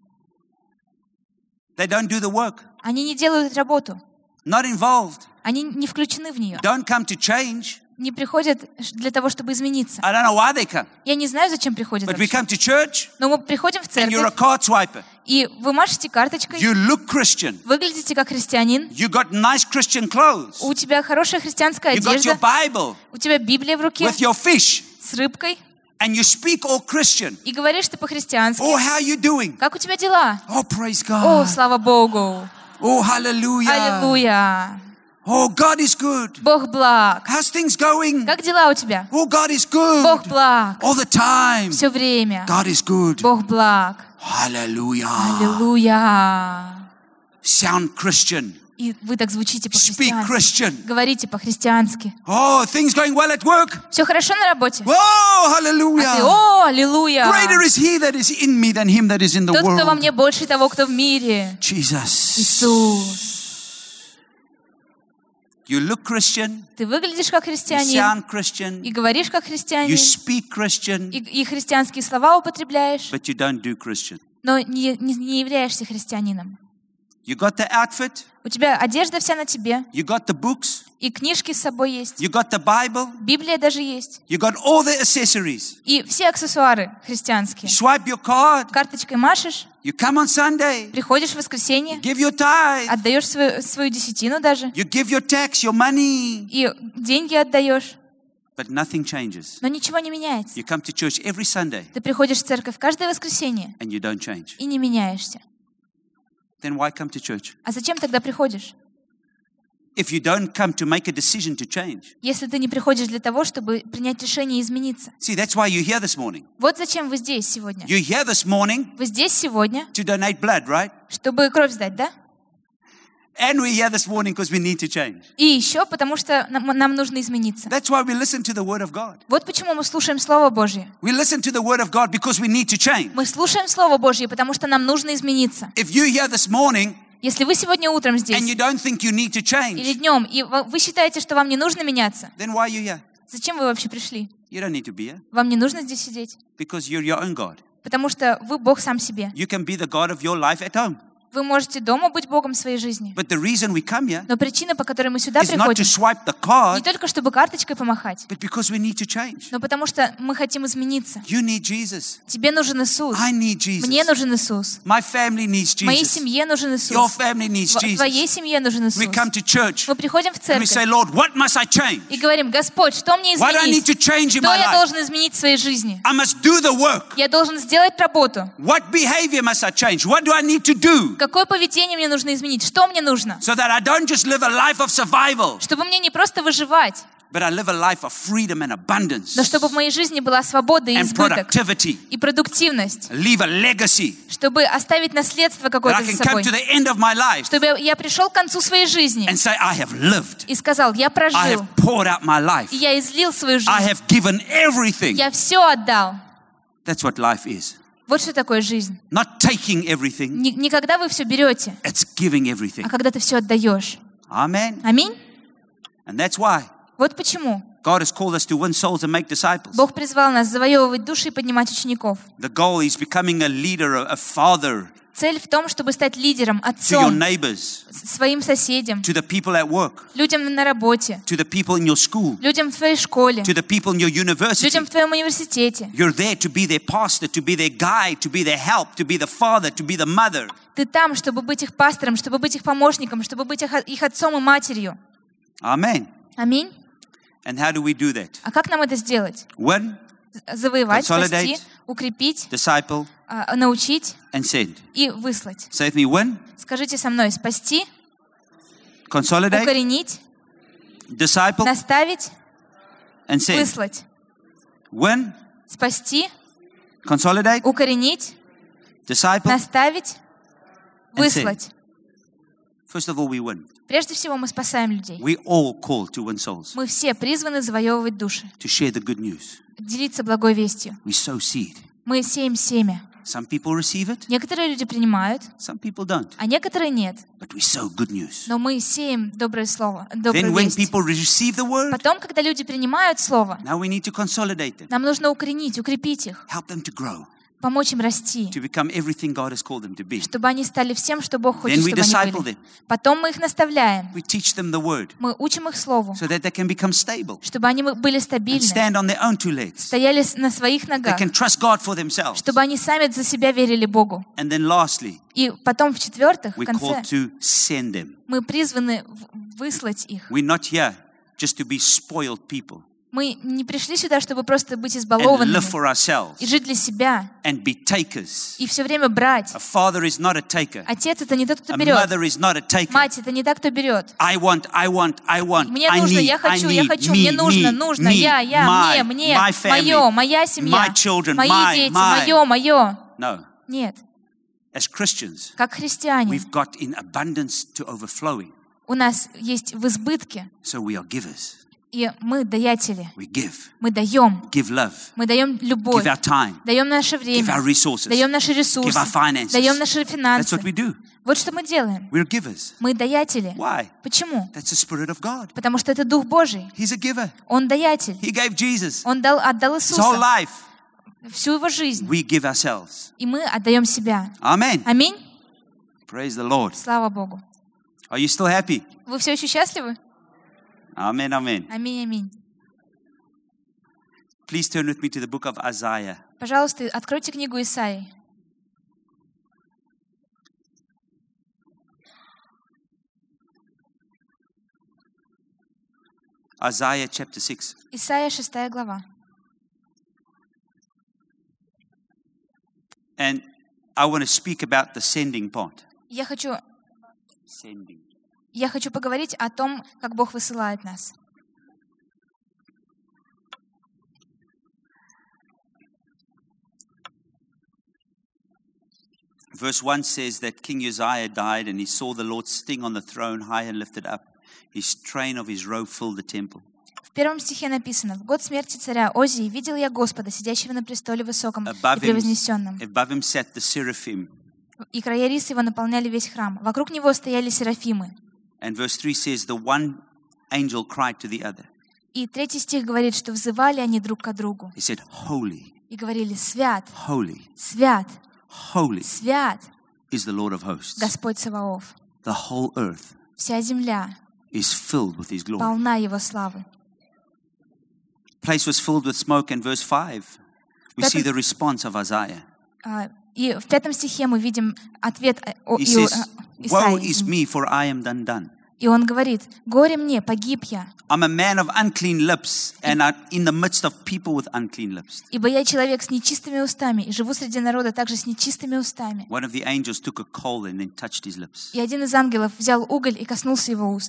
S1: They don't do the work.
S2: Они не делают работу.
S1: Not involved.
S2: Они не включены в нее.
S1: Don't come to change.
S2: Не приходят для того, чтобы измениться.
S1: I don't know why they come.
S2: Я не знаю, зачем приходят
S1: But we
S2: вообще.
S1: come to church
S2: Но мы приходим в
S1: and you're a
S2: церковь,
S1: card swiper.
S2: и вы машете карточкой,
S1: You look Christian.
S2: выглядите как христианин,
S1: You got nice Christian clothes.
S2: у тебя хорошая христианская
S1: You got your
S2: одежда,
S1: Bible
S2: у тебя Библия в руке
S1: with your fish
S2: с рыбкой,
S1: and you speak all Christian.
S2: и говоришь ты по-христиански.
S1: Oh, how you doing?
S2: Как у тебя дела?
S1: Oh, praise
S2: О,
S1: God.
S2: слава Богу!
S1: Oh, hallelujah.
S2: Аллилуйя!
S1: Oh, God is good.
S2: Бог благ!
S1: How's things going?
S2: Как дела у тебя?
S1: Oh, God is good.
S2: Бог благ!
S1: All the time.
S2: Все время.
S1: God is good.
S2: Бог благ!
S1: Hallelujah.
S2: Аллилуйя!
S1: Sound Christian.
S2: И вы так звучите
S1: Speak
S2: по-христиански.
S1: Christian.
S2: Говорите по-христиански.
S1: Oh, things going well at work?
S2: Все хорошо на работе?
S1: Oh,
S2: А ты,
S1: hallelujah.
S2: о, аллилуйя!
S1: Greater is he that is in me than him that is in the
S2: Тот, кто во
S1: world.
S2: мне, больше того, кто в мире.
S1: Jesus.
S2: Иисус.
S1: You look Christian.
S2: Ты выглядишь как
S1: You
S2: христианин,
S1: sound Christian.
S2: и говоришь как христианин,
S1: You speak Christian.
S2: и христианские слова употребляешь,
S1: But you don't do Christian.
S2: но не являешься христианином.
S1: You got the outfit.
S2: У тебя одежда вся на тебе,
S1: You got the books.
S2: и книжки с собой есть,
S1: You got the Bible.
S2: Библия даже есть,
S1: You got all the accessories.
S2: и все аксессуары
S1: You
S2: христианские.
S1: swipe your card.
S2: Карточкой машешь,
S1: You come on Sunday.
S2: приходишь в воскресенье,
S1: Give your tithe.
S2: отдаешь свою десятину даже,
S1: You give your tax, your money.
S2: и деньги отдаешь,
S1: But nothing changes.
S2: но ничего не меняется.
S1: You come to church every Sunday
S2: Ты приходишь в церковь каждое воскресенье
S1: and you don't change.
S2: и не меняешься.
S1: Then why come to church?
S2: А зачем тогда приходишь?
S1: If you don't come to make a decision to change.
S2: Если ты не приходишь для того, чтобы принять решение и измениться.
S1: See, that's why you're here this morning.
S2: Вот зачем вы здесь сегодня.
S1: You're here this morning
S2: Вы здесь сегодня,
S1: to donate blood, right?
S2: чтобы кровь сдать, да?
S1: And we're here this morning because we need to change.
S2: И еще потому, что нам нужно измениться.
S1: That's why we listen to the Word of God.
S2: Вот почему мы слушаем Слово Божье.
S1: We listen to the Word of God because we need to change.
S2: Мы слушаем Слово Божье, потому что нам нужно измениться.
S1: If you're here this morning
S2: Если вы сегодня утром
S1: and
S2: здесь
S1: you don't think you need to
S2: или
S1: change,
S2: днем, и вы считаете, что вам не нужно меняться,
S1: then why are you here?
S2: зачем вы вообще пришли?
S1: You don't need to be here
S2: Вам не нужно здесь сидеть,
S1: because you're your own God.
S2: потому что вы Бог сам себе.
S1: You can be the God of your life at home.
S2: Вы можете дома быть Богом своей жизни.
S1: But the reason we come here
S2: Но причина, по которой мы сюда
S1: is not to
S2: приходим,
S1: swipe the
S2: не
S1: card,
S2: только чтобы карточкой помахать,
S1: but because we need to change.
S2: но потому что мы хотим измениться.
S1: You need Jesus.
S2: Тебе нужен Иисус.
S1: I need Jesus.
S2: Мне нужен Иисус.
S1: My family needs
S2: Моей
S1: Jesus.
S2: семье нужен
S1: Your
S2: Иисус.
S1: family needs
S2: Твоей
S1: Jesus.
S2: семье нужен Иисус.
S1: We come to church
S2: Мы приходим в
S1: and we say,
S2: церковь
S1: Lord, what must I change?
S2: и говорим: Господь, что мне
S1: What do I need to
S2: изменить?
S1: change in
S2: Что
S1: my
S2: я
S1: life?
S2: должен изменить в своей жизни?
S1: I must do the work.
S2: Я должен сделать работу.
S1: What behavior must I change? What do I need to do
S2: Какое поведение мне нужно изменить? Что мне нужно?
S1: so that I don't just live a life of survival?
S2: Чтобы мне не просто выживать,
S1: but I live a life of freedom and abundance
S2: но чтобы в моей жизни была свобода и
S1: and
S2: избыток,
S1: productivity.
S2: и продуктивность,
S1: Leave a legacy
S2: чтобы оставить наследство
S1: that
S2: какое-то
S1: I
S2: за
S1: can come
S2: собой,
S1: to the end of my life
S2: чтобы я пришел к концу своей жизни
S1: and say, I have lived.
S2: и сказал, я
S1: I
S2: прожил,
S1: have poured out my life.
S2: и я излил свою
S1: I
S2: жизнь,
S1: have given everything.
S2: я все отдал.
S1: That's what life is.
S2: Вот что такое жизнь.
S1: Not taking everything,
S2: Не когда вы все берете,
S1: it's giving everything.
S2: а когда ты все отдаешь.
S1: Amen.
S2: Аминь.
S1: And that's why
S2: Вот почему
S1: God has called us to win souls and make disciples.
S2: Бог призвал нас завоевывать души и поднимать учеников.
S1: The goal is becoming a leader, a father
S2: Цель в том, чтобы стать лидером,
S1: to your
S2: отцом,
S1: neighbors,
S2: своим соседям,
S1: to the people at work,
S2: людям на работе,
S1: to the people in your school,
S2: людям в твоей школе,
S1: to the people in your university.
S2: людям в твоем университете.
S1: You're there to be their pastor, to be their guide, to be their help, to be the father, to be the mother.
S2: Ты там, чтобы быть их пастором, чтобы быть их помощником, чтобы быть их отцом и матерью.
S1: Amen.
S2: Аминь.
S1: And how do we do that?
S2: А как нам это сделать?
S1: Win,
S2: Завоевать, спасти,
S1: Consolidate.
S2: укрепить,
S1: disciple,
S2: научить
S1: and send.
S2: и выслать.
S1: Say with me, win,
S2: Скажите со мной: спасти,
S1: consolidate,
S2: укоренить,
S1: disciple,
S2: наставить,
S1: and send.
S2: выслать.
S1: Win,
S2: Спасти,
S1: consolidate,
S2: укоренить,
S1: disciple.
S2: наставить,
S1: And
S2: выслать.
S1: First of all, we win.
S2: Прежде всего мы спасаем людей.
S1: We all called to win souls,
S2: Мы все призваны завоевывать души,
S1: to share the good news.
S2: делиться благой вестью.
S1: We sow seed.
S2: Мы сеем семя.
S1: Some people receive it,
S2: Некоторые люди принимают,
S1: some people don't.
S2: а некоторые нет.
S1: But we sow good news.
S2: Но мы сеем доброе слово, добрую
S1: Then when
S2: весть.
S1: people receive the word,
S2: Потом, когда люди принимают слово,
S1: now we need to consolidate them,
S2: нам нужно укоренить, укрепить их,
S1: help them to grow,
S2: помочь им расти,
S1: to become everything God has called them to be.
S2: чтобы они стали всем, что Бог хочет,
S1: Then we
S2: чтобы они
S1: disciple
S2: были.
S1: them.
S2: Потом мы их наставляем,
S1: We teach them the word
S2: мы учим их слову,
S1: so that they can become stable
S2: чтобы они были
S1: and
S2: стабильны,
S1: stand on their own two legs.
S2: стояли на своих
S1: They
S2: ногах,
S1: can trust God for themselves.
S2: чтобы они сами за себя верили Богу.
S1: And then lastly,
S2: И потом, в-четвертых, в
S1: we're
S2: конце,
S1: called to send them.
S2: мы призваны выслать их.
S1: We're not here just to be spoiled people
S2: Мы не пришли сюда, чтобы просто быть
S1: and
S2: избалованными
S1: live for ourselves
S2: и жить для себя,
S1: and be takers.
S2: и все время брать.
S1: A father is not a taker.
S2: Отец — это не тот, кто
S1: A
S2: берет.
S1: mother is not a taker.
S2: Мать — это не та, кто берет.
S1: I want,
S2: Мне
S1: I
S2: нужно,
S1: need,
S2: я
S1: I
S2: хочу,
S1: need,
S2: мне
S1: me,
S2: нужно,
S1: me,
S2: нужно,
S1: me,
S2: я,
S1: my,
S2: мне,
S1: my family,
S2: мое, моя семья,
S1: my children,
S2: мои
S1: my,
S2: дети,
S1: my.
S2: мое.
S1: No.
S2: Нет.
S1: As Christians,
S2: Как христиане,
S1: we've got in abundance to overflowing.
S2: у нас есть в избытке,
S1: So we are givers.
S2: и мы даятели.
S1: We give.
S2: Мы даем.
S1: Give love.
S2: Мы даем любовь,
S1: Give our time.
S2: даем наше
S1: Give
S2: время,
S1: our resources.
S2: даем наши ресурсы,
S1: Give our finances.
S2: даем наши
S1: That's
S2: финансы.
S1: what we do.
S2: Вот что мы делаем.
S1: We're givers.
S2: Мы даятели.
S1: Why?
S2: Почему?
S1: That's the Spirit of God.
S2: Потому что это Дух Божий.
S1: He's a giver.
S2: Он даятель.
S1: He gave Jesus
S2: Он отдал
S1: his whole
S2: Иисуса
S1: life.
S2: всю его жизнь.
S1: We give ourselves.
S2: И мы отдаем себя.
S1: Amen.
S2: Аминь.
S1: Praise the Lord.
S2: Слава Богу.
S1: Are you still happy?
S2: Вы все еще счастливы?
S1: Amen, amen.
S2: Аминь, аминь.
S1: Please turn with me to the book of Isaiah.
S2: Пожалуйста, откройте книгу Исаии.
S1: Isaiah chapter 6.
S2: Исаия 6 глава.
S1: And I want to speak about the sending part.
S2: Я хочу
S1: Sending.
S2: поговорить о том, как Бог высылает нас.
S1: Verse 1 says that King Uzziah died and he saw the Lord sitting on the throne high and lifted up. His train of his robe filled the temple.
S2: В первом стихе написано: «В год смерти царя Озии видел я Господа, сидящего на престоле высоком и превознесенном,
S1: Above him sat the seraphim.
S2: и края рис его наполняли весь храм. Вокруг него стояли серафимы».
S1: And verse 3 says the one angel cried to the other.
S2: И третий стих говорит, что взывали они друг к другу
S1: He said, Holy,
S2: и говорили: «Свят,
S1: holy,
S2: свят,
S1: holy
S2: свят,
S1: is the Lord of hosts.
S2: Господь Саваоф.
S1: The whole earth
S2: Вся земля
S1: is filled with his glory.
S2: полна Его славы».
S1: Place was filled with smoke, and verse 5, we see the response of Isaiah.
S2: И в 5 стихе мы видим ответ
S1: He says, Woe is
S2: Исаии.
S1: me, for I am undone.
S2: И он говорит: «Горе мне, погиб я,
S1: I'm a man of unclean lips, and I'm in the midst of people with unclean lips.
S2: ибо я человек с нечистыми устами, и живу среди народа также с нечистыми устами».
S1: One of the angels took a coal and then touched his lips.
S2: И один из ангелов взял уголь и коснулся его уст.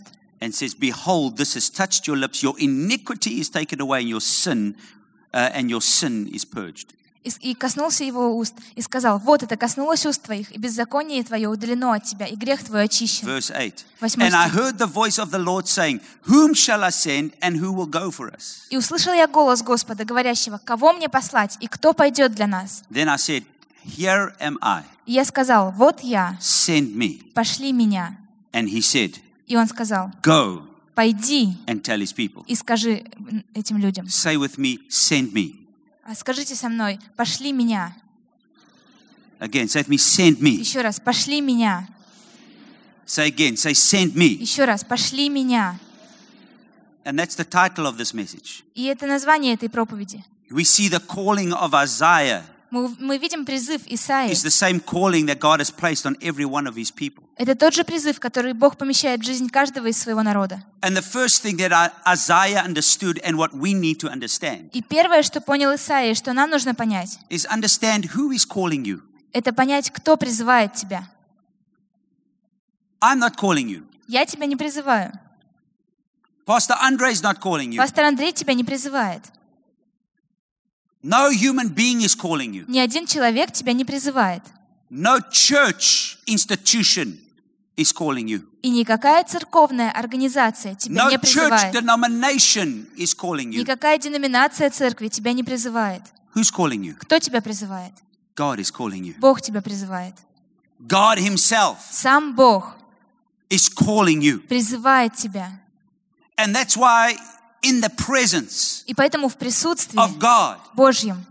S1: and says, "Behold, this has touched your lips. Your iniquity is taken away, and your sin is purged."
S2: И коснулся его уст, и сказал: вот это коснулось уст твоих, и беззаконие твое удалено от тебя, и грех твой очищен.
S1: Verse 8.
S2: 8
S1: And I
S2: стих.
S1: heard the voice of the Lord saying, "Whom shall I send, and who will go for us?"
S2: И услышал я голос Господа, говорящего: кого мне послать, и кто пойдет для нас?
S1: Then I said, "Here am I.
S2: И я сказал: вот я,
S1: Send me."
S2: пошли меня.
S1: And he said,
S2: И он сказал:
S1: "Go
S2: пойди
S1: and tell his people."
S2: и скажи этим людям.
S1: Say with me, "Send me."
S2: Скажите со мной: пошли меня.
S1: Again, say with me, "Send me."
S2: Еще раз: пошли меня.
S1: Say again, say, "Send me."
S2: Еще раз: пошли меня.
S1: And that's the title of this message.
S2: И это название этой проповеди.
S1: We see the calling of Isaiah
S2: Мы видим призыв Исаии.
S1: is the same calling that God has placed on every one of his people.
S2: Это тот же призыв, который Бог помещает в жизнь каждого из своего народа.
S1: And the first thing that Isaiah understood and what we need to understand
S2: И первое, что понял Исаия, что нам нужно понять,
S1: is understand who is calling you.
S2: это понять, кто призывает тебя.
S1: I'm not calling you.
S2: Я тебя не призываю.
S1: Pastor Andre is not calling you.
S2: Пастор Андрей тебя не призывает.
S1: No human being is calling you.
S2: Ни один человек тебя не призывает.
S1: No church institution is calling you.
S2: И никакая церковная организация тебя
S1: No
S2: не
S1: church
S2: призывает.
S1: denomination is calling you.
S2: Никакая деноминация церкви тебя не призывает.
S1: Who's calling you?
S2: Кто тебя призывает?
S1: God is calling you.
S2: Бог тебя призывает.
S1: God himself
S2: Сам Бог
S1: is calling you.
S2: призывает тебя.
S1: And that's why in the presence
S2: И поэтому в присутствии
S1: of God,
S2: Божьем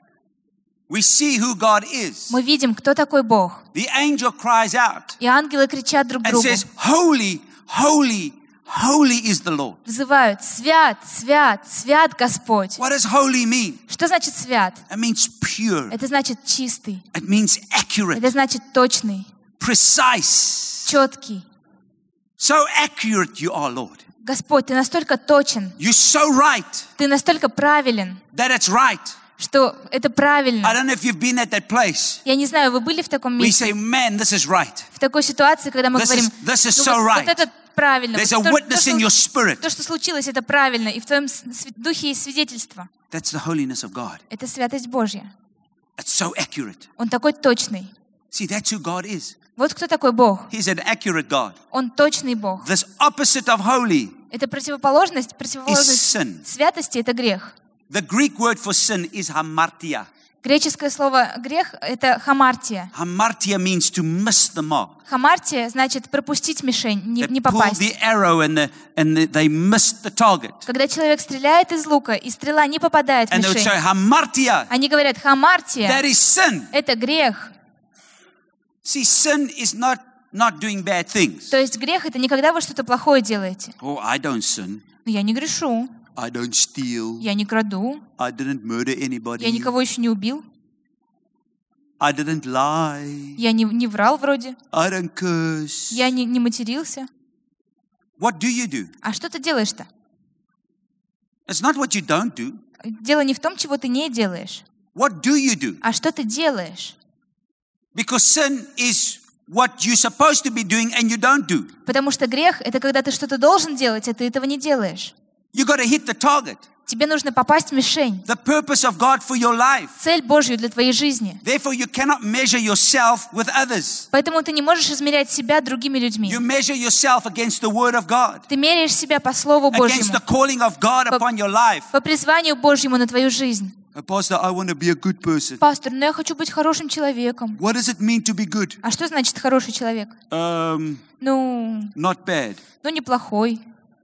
S1: we see who God is.
S2: мы видим, кто такой Бог.
S1: The angel cries out
S2: И ангелы кричат друг
S1: and
S2: другу,
S1: says, "Holy, holy, holy is the Lord."
S2: взывают: свят, свят, свят Господь.
S1: What does holy mean?
S2: Что значит свят?
S1: It means pure.
S2: Это значит чистый.
S1: It means accurate,
S2: Это значит точный,
S1: precise.
S2: четкий.
S1: So accurate you are, Lord.
S2: Господь, ты настолько точен,
S1: You're so right
S2: ты настолько правилен,
S1: that it's right.
S2: что это
S1: I
S2: правильно.
S1: don't know if you've been at that place.
S2: Я не знаю, вы были в таком
S1: We
S2: месте,
S1: say, "Man, this is right.
S2: в такой ситуации, когда мы
S1: This
S2: говорим:
S1: is
S2: «Ну,
S1: so
S2: вот
S1: right.
S2: это правильно,
S1: There's a
S2: вот
S1: witness in your spirit."
S2: то, что случилось, это правильно, и в твоем духе есть свидетельство.
S1: That's the holiness of God.
S2: Это святость Божья.
S1: It's so accurate.
S2: Он такой точный.
S1: See, that's who God is.
S2: Вот кто такой Бог.
S1: He's an accurate God.
S2: Он точный Бог.
S1: This opposite of holy
S2: Это противоположность
S1: is sin.
S2: святости — это грех.
S1: The Greek word for sin is hamartia.
S2: Греческое слово «грех» — это хамартия.
S1: Hamartia means to miss the mark.
S2: Хамартия значит пропустить мишень, не
S1: They pulled
S2: попасть.
S1: the arrow and they missed the target.
S2: Когда человек стреляет из лука, и стрела не попадает в
S1: And they would
S2: мишень,
S1: say, "Hamartia,
S2: они говорят: хамартия
S1: that is sin."
S2: — это грех.
S1: See, sin is not doing bad things.
S2: То есть грех — это не когда вы что-то плохое делаете.
S1: Oh, I don't sin.
S2: Но я не грешу,
S1: I don't steal.
S2: я не краду,
S1: I didn't murder anybody.
S2: я никого еще не убил,
S1: I didn't lie.
S2: я не врал вроде,
S1: I don't curse.
S2: я не матерился.
S1: What do you do?
S2: А что ты делаешь-то?
S1: It's not what you don't do.
S2: Дело не в том, чего ты не делаешь,
S1: What do you do?
S2: а что ты делаешь.
S1: Because sin is what you're supposed to be doing and you don't do.
S2: Потому что грех — это когда ты что-то должен делать, а ты этого не делаешь.
S1: You got to hit the target.
S2: Тебе нужно попасть в мишень.
S1: The purpose of God for your life.
S2: Цель Божью для твоей жизни.
S1: Therefore, you cannot measure yourself with others.
S2: Поэтому ты не можешь измерять себя другими людьми.
S1: You measure yourself against the word of God,
S2: Ты меряешь себя по Слову
S1: against
S2: Божьему,
S1: the calling of God upon your life.
S2: по призванию Божьему на твою жизнь.
S1: Pastor, I want to be a good person.
S2: Пастор, но я хочу быть хорошим человеком.
S1: What does it mean to be good?
S2: А что значит хороший человек? Ну,
S1: Not bad.
S2: неплохой.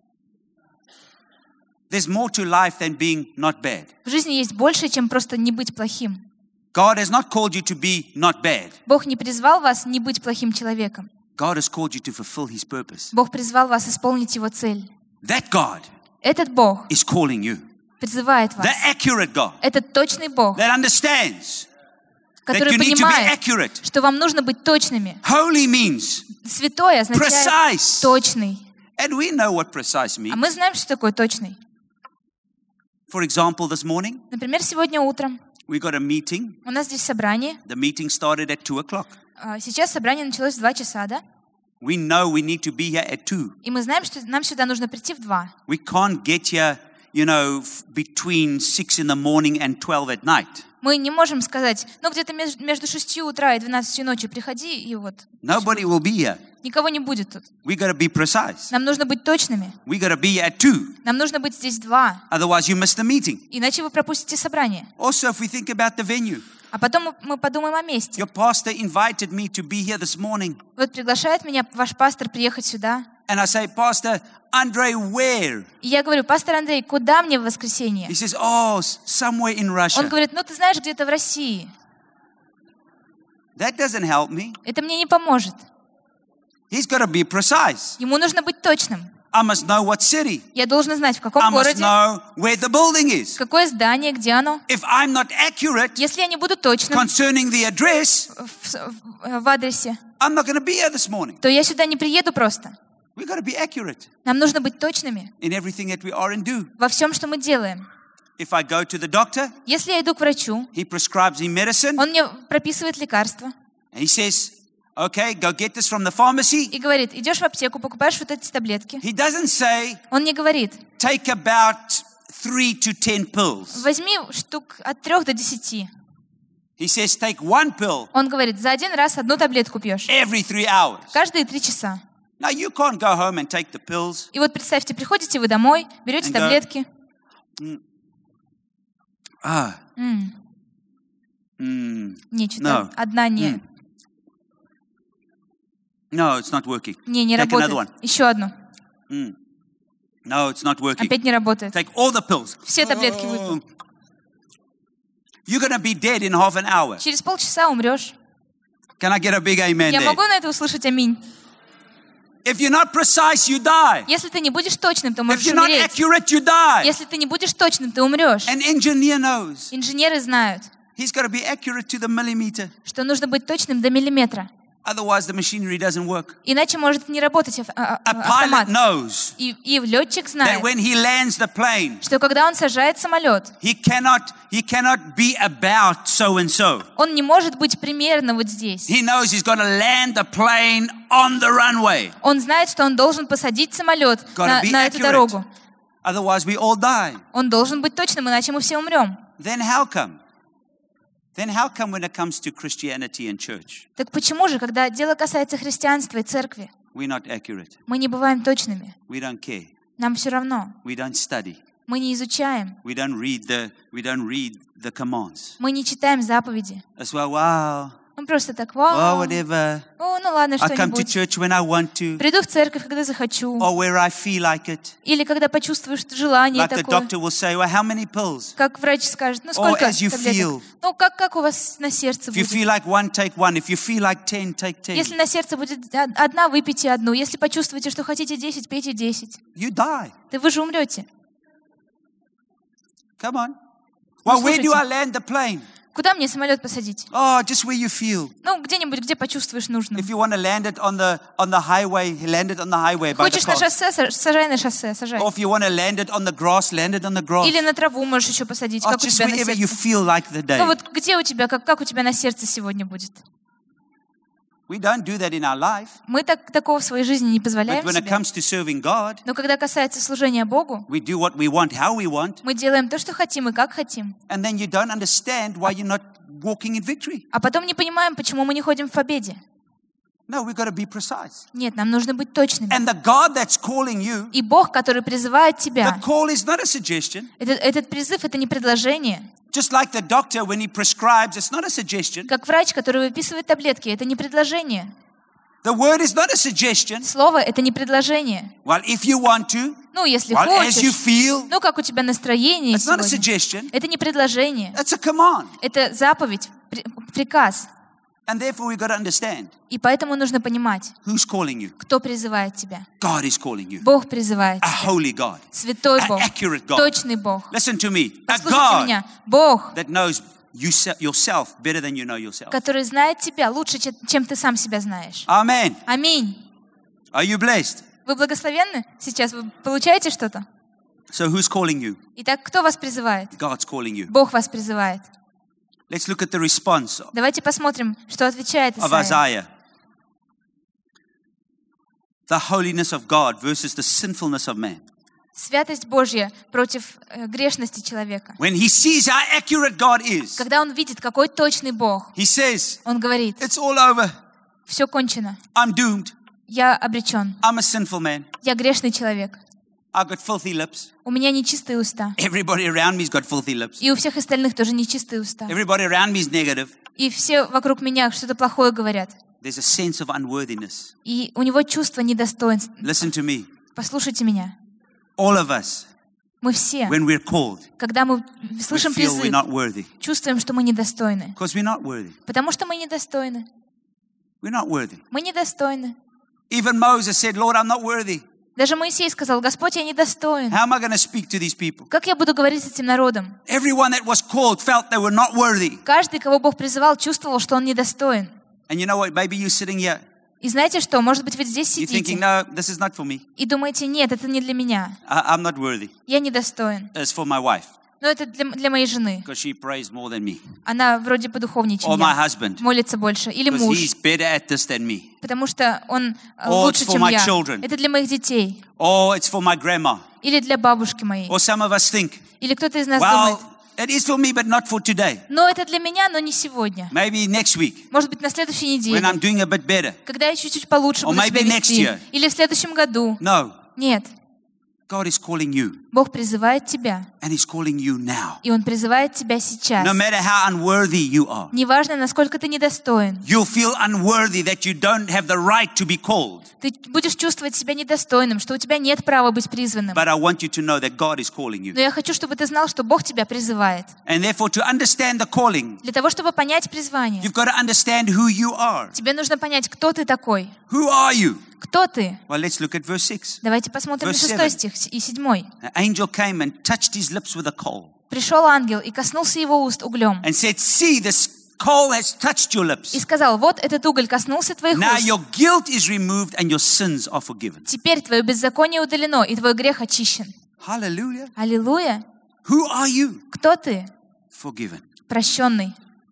S1: There's more to life than being not bad.
S2: В жизни есть больше, чем просто не быть плохим.
S1: God has not called you to be not bad.
S2: Бог не призвал вас не быть плохим человеком.
S1: God has called you to fulfill His purpose.
S2: Бог призвал вас исполнить Его цель.
S1: That God
S2: Этот Бог
S1: is calling you.
S2: призывает вас.
S1: The accurate God
S2: Этот точный Бог,
S1: that understands that
S2: который
S1: you need to be
S2: понимает,
S1: accurate.
S2: что вам нужно быть точными.
S1: Holy means
S2: Святой означает
S1: precise.
S2: точный.
S1: And we know what precise
S2: А
S1: means.
S2: мы знаем, что такое точный.
S1: For example, this morning,
S2: Например, сегодня утром
S1: we got a meeting.
S2: у нас здесь собрание.
S1: The meeting started at 2 o'clock.
S2: Сейчас собрание началось в 2 часа, да?
S1: We know we need to be here at 2.
S2: И мы знаем, что нам сюда нужно прийти в 2.
S1: We can't get here, between 6 in the morning and 12 at night.
S2: Мы не можем сказать, где-то между 6 утра и 12 ночи приходи, и вот.
S1: Nobody will be here.
S2: Никого не будет тут.
S1: We got to be precise.
S2: Нам нужно быть точными.
S1: We got to be at 2.
S2: Нам нужно быть здесь 2.
S1: Otherwise you miss the meeting.
S2: Иначе вы пропустите собрание.
S1: Also, if we think about the venue.
S2: А потом мы подумаем о месте.
S1: Your pastor invited me to be here this morning.
S2: Вот приглашает меня ваш пастор приехать сюда.
S1: And I say, Pastor Andrei, where?
S2: И я говорю, пастор Андрей, куда мне в воскресенье?
S1: He says, somewhere in Russia.
S2: Он говорит, ты знаешь, где-то в России.
S1: That doesn't help me.
S2: Это мне не поможет.
S1: He's got to be precise.
S2: Ему нужно быть точным.
S1: I must know what city.
S2: Я должен знать, в каком
S1: I must
S2: городе,
S1: know where the building is.
S2: какое здание, где оно.
S1: If I'm not accurate
S2: Если я не буду точным
S1: concerning the address,
S2: в адресе,
S1: I'm not going to be here this morning.
S2: то я сюда не приеду просто.
S1: We've got to be accurate
S2: Нам нужно быть точными
S1: in everything that we are and do.
S2: во всем, что мы делаем.
S1: If I go to the doctor,
S2: Если я иду к врачу,
S1: he prescribes me medicine,
S2: он мне прописывает лекарства
S1: and he says, okay, go get this from the pharmacy.
S2: и говорит, идешь в аптеку, покупаешь вот эти таблетки.
S1: He doesn't say,
S2: Он не говорит,
S1: take about 3 to 10 pills.
S2: возьми штук от 3 до 10.
S1: He says, take 1 pill
S2: Он говорит, за один раз одну таблетку пьешь.
S1: every 3 hours.
S2: Каждые 3 часа.
S1: Now, you can't go home and take the pills.
S2: И вот представьте, приходите вы домой, берете таблетки. Нечто. Одна не.
S1: No, it's not working.
S2: Не
S1: Take
S2: работает.
S1: another one.
S2: Еще одну.
S1: No, it's not working.
S2: Опять не работает.
S1: Take all the pills.
S2: Все таблетки выпил.
S1: You're going to be dead in half an hour.
S2: Через полчаса умрешь.
S1: Can I get a big amen
S2: Я
S1: there?
S2: могу на это услышать аминь?
S1: If you're not precise, you die.
S2: Если ты не будешь точным, ты
S1: If
S2: можешь
S1: you're not
S2: умереть.
S1: accurate, you die.
S2: Если ты не будешь точным, ты умрешь.
S1: An engineer knows.
S2: Инженеры знают,
S1: He's got to be accurate to the millimeter.
S2: что нужно быть точным до миллиметра.
S1: Otherwise, the machinery doesn't work.
S2: Иначе может не работать
S1: A pilot
S2: автомат.
S1: knows
S2: И летчик
S1: that
S2: знает,
S1: when he lands the plane,
S2: что когда он сажает самолет,
S1: he cannot be about so and so.
S2: он не может быть примерно вот здесь.
S1: He knows he's going to land the plane on the runway.
S2: Он знает, что он должен посадить самолет
S1: Gotta be
S2: на эту
S1: accurate.
S2: дорогу.
S1: Otherwise, we all die.
S2: Он должен быть точным, иначе мы все умрем.
S1: Then how come? Then how come when it comes to Christianity and church,
S2: Так почему же, когда дело касается христианства и церкви,
S1: we're not accurate?
S2: мы не бываем точными?
S1: We don't care.
S2: Нам все равно.
S1: We don't study.
S2: Мы не изучаем.
S1: We don't read the commands.
S2: Мы не читаем заповеди.
S1: As well, wow,
S2: Мы просто так, вау,
S1: whatever.
S2: ну ладно,
S1: I come to
S2: что-нибудь.
S1: church when I want to,
S2: Приду в церковь, когда захочу.
S1: or where I feel like it.
S2: Или когда почувствуешь желание
S1: Like the
S2: такое.
S1: doctor will say, well, how many pills?
S2: Как врач скажет, сколько
S1: as you
S2: таблеток?
S1: feel.
S2: Ну, как у вас на сердце
S1: If you
S2: будет?
S1: feel like 1, take 1. If you feel like 10, take 10.
S2: Если на сердце будет одна, выпейте одну. Если почувствуете, что хотите 10, пейте 10.
S1: You die.
S2: Вы же умрете.
S1: Come on. Well, where do
S2: слушайте.
S1: I land the plane?
S2: Куда мне самолет посадить?
S1: Oh, just where you feel.
S2: Ну, где-нибудь, где почувствуешь нужным.
S1: If you want to land it on the highway, land it on the highway by the
S2: Хочешь на
S1: cars.
S2: шоссе, сажай на шоссе, сажай.
S1: Or if you want to land it on the grass, land it on the grass.
S2: Или на траву можешь еще посадить,
S1: Or
S2: как у
S1: just
S2: тебя на
S1: wherever you
S2: сердце.
S1: feel like the day.
S2: Ну вот где у тебя, как у тебя на сердце сегодня будет?
S1: We don't do that in our life.
S2: Мы такого в своей жизни не
S1: But
S2: позволяем
S1: when it
S2: себе.
S1: comes to serving God,
S2: Но когда касается служения Богу,
S1: we do what we want, how we want,
S2: мы делаем то, что хотим и как хотим.
S1: and then you don't understand why you're not walking in victory.
S2: А потом не понимаем, почему мы не ходим в победе.
S1: No, we've got to be precise.
S2: Нет, нам нужно быть точными.
S1: And the God that's calling you,
S2: И Бог, который призывает
S1: the
S2: тебя,
S1: call is not a suggestion.
S2: этот призыв — это не предложение.
S1: Just like the doctor, when he prescribes, it's not a suggestion.
S2: Как врач, который выписывает таблетки, это не предложение.
S1: The word is not a suggestion.
S2: Слово — это не предложение.
S1: Well, if you want to,
S2: Ну, если
S1: well, as you
S2: хочешь,
S1: feel,
S2: ну, как у тебя настроение
S1: it's not a
S2: сегодня.
S1: suggestion.
S2: Это не предложение.
S1: It's a command.
S2: Это заповедь, приказ.
S1: And therefore, we've got to understand
S2: И поэтому нужно понимать,
S1: who's calling you.
S2: кто призывает тебя.
S1: God is calling you.
S2: Бог призывает
S1: A
S2: тебя.
S1: holy God.
S2: Святой Бог.
S1: Accurate God.
S2: Точный Бог.
S1: Listen to me. A
S2: Послушайте
S1: God
S2: меня. Бог,
S1: that knows yourself better than you know yourself.
S2: который знает тебя лучше, чем ты сам себя знаешь.
S1: Amen.
S2: Аминь.
S1: Are you blessed?
S2: Вы благословенны? Сейчас вы получаете что-то?
S1: So who's calling you?
S2: Итак, кто вас призывает?
S1: God's calling you.
S2: Бог вас призывает.
S1: Let's look at the response
S2: Давайте посмотрим, что отвечает
S1: of
S2: Исаия.
S1: Isaiah. the holiness of God versus the sinfulness of man.
S2: Святость Божья против грешности человека.
S1: When he sees how accurate God is,
S2: Когда он видит, какой точный Бог,
S1: he says,
S2: он говорит,
S1: it's all over.
S2: все кончено.
S1: I'm doomed.
S2: Я обречен.
S1: I'm a sinful man.
S2: Я грешный человек.
S1: I've got filthy lips.
S2: У меня нечистые уста.
S1: Everybody around me's got filthy lips.
S2: И у всех остальных тоже нечистые уста.
S1: Everybody around me is negative.
S2: И все вокруг меня что-то плохое говорят.
S1: There's a sense of unworthiness.
S2: И у него чувство недостоинства.
S1: Listen to me.
S2: Послушайте меня.
S1: All of us,
S2: Мы все,
S1: when we're called,
S2: когда мы
S1: we
S2: слышим
S1: feel we're
S2: призыв,
S1: not worthy.
S2: чувствуем, что мы недостойны.
S1: Because we're not worthy.
S2: Потому что мы недостойны.
S1: We're not worthy.
S2: Мы недостойны.
S1: Even Moses said, Lord, I'm not worthy.
S2: Даже Моисей сказал, Господь, я недостоин.
S1: How am I going to speak to these people?
S2: Как я буду говорить с этим народом?
S1: Everyone that was called felt they were not worthy.
S2: Каждый, кого Бог призывал, чувствовал, что он недостоин.
S1: And you know what? Maybe you're sitting here.
S2: И знаете что? Может быть, вы здесь
S1: You're thinking,
S2: сидите
S1: no, this is not for me.
S2: и думаете, нет, это не для меня.
S1: I'm not worthy.
S2: Я недостоин.
S1: It's for my wife.
S2: Но это для моей жены.
S1: Because she prays more than me.
S2: Она вроде подуховнее, чем
S1: Or my
S2: я.
S1: husband.
S2: Молится больше. Или
S1: Because
S2: муж.
S1: he's better at this than me.
S2: Потому что он
S1: Or
S2: лучше,
S1: it's for
S2: чем
S1: my
S2: я.
S1: children.
S2: Это для моих детей.
S1: Or it's for my grandma.
S2: Или для бабушки моей.
S1: Or some of us think,
S2: Или кто-то из нас думает,
S1: well, it is for me, but not for today.
S2: но это для меня, но не сегодня.
S1: Maybe next week,
S2: Может быть, на следующей неделе.
S1: when I'm doing a bit better.
S2: Когда я чуть-чуть получше
S1: Or
S2: буду себя
S1: maybe next
S2: вести.
S1: year.
S2: Или в следующем году.
S1: No,
S2: Нет.
S1: God is calling you.
S2: Бог призывает тебя.
S1: And he's calling you now.
S2: И Он призывает тебя сейчас.
S1: No matter how unworthy you are.
S2: Неважно, насколько ты недостоин.
S1: You'll feel unworthy that you don't have the right to be called.
S2: Ты будешь чувствовать себя недостойным, что у тебя нет права быть призванным.
S1: But I want you to know that God is calling you.
S2: Но я хочу, чтобы ты знал, что Бог тебя призывает.
S1: And therefore, to understand the calling,
S2: Для того, чтобы понять призвание,
S1: you've got to understand who you are.
S2: тебе нужно понять, кто ты такой.
S1: Who are you?
S2: Кто ты?
S1: Well, let's look at verse 6.
S2: Давайте посмотрим на
S1: Verse
S2: 6
S1: 7.
S2: стих и 7.
S1: An angel came and touched his lips with a coal
S2: Пришел ангел и коснулся его уст углем.
S1: and said, see, this coal has touched your
S2: И
S1: lips.
S2: сказал, вот этот уголь коснулся твоих
S1: Now
S2: уст.
S1: your guilt is removed and your sins are forgiven.
S2: Теперь твое беззаконие удалено, и твой грех очищен.
S1: Hallelujah.
S2: Аллилуйя!
S1: Who are you?
S2: Кто ты?
S1: Forgiven.
S2: Прощенный.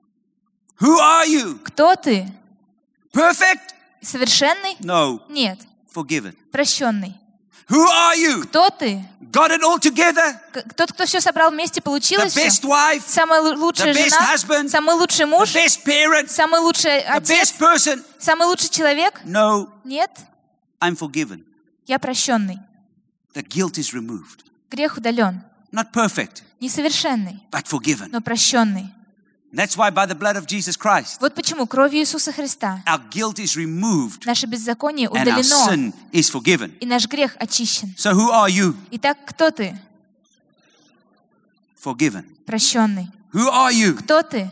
S1: Who are you?
S2: Кто ты?
S1: Perfect?
S2: Совершенный?
S1: No.
S2: Нет.
S1: Forgiven.
S2: Прощенный.
S1: Who are you?
S2: Кто ты?
S1: Got it all together?
S2: Тот, кто все собрал вместе,
S1: The
S2: получилось все?
S1: best wife?
S2: Самая лучшая
S1: the best
S2: жена?
S1: husband,
S2: Самый лучший
S1: The
S2: муж?
S1: best parent?
S2: Самый лучший
S1: The
S2: отец?
S1: best person?
S2: Самый лучший человек?
S1: No.
S2: Нет.
S1: I'm forgiven.
S2: Я прощенный.
S1: The guilt is removed.
S2: Грех удален.
S1: Not perfect,
S2: Несовершенный,
S1: but forgiven.
S2: но прощенный.
S1: That's why by the blood of Jesus Christ,
S2: Вот почему кровью Иисуса Христа
S1: our guilt is removed
S2: наше беззаконие
S1: and our
S2: удалено,
S1: sin is forgiven.
S2: и наш грех очищен.
S1: So who are you?
S2: Итак, кто ты?
S1: Forgiven.
S2: Прощенный.
S1: Who are you?
S2: Кто ты?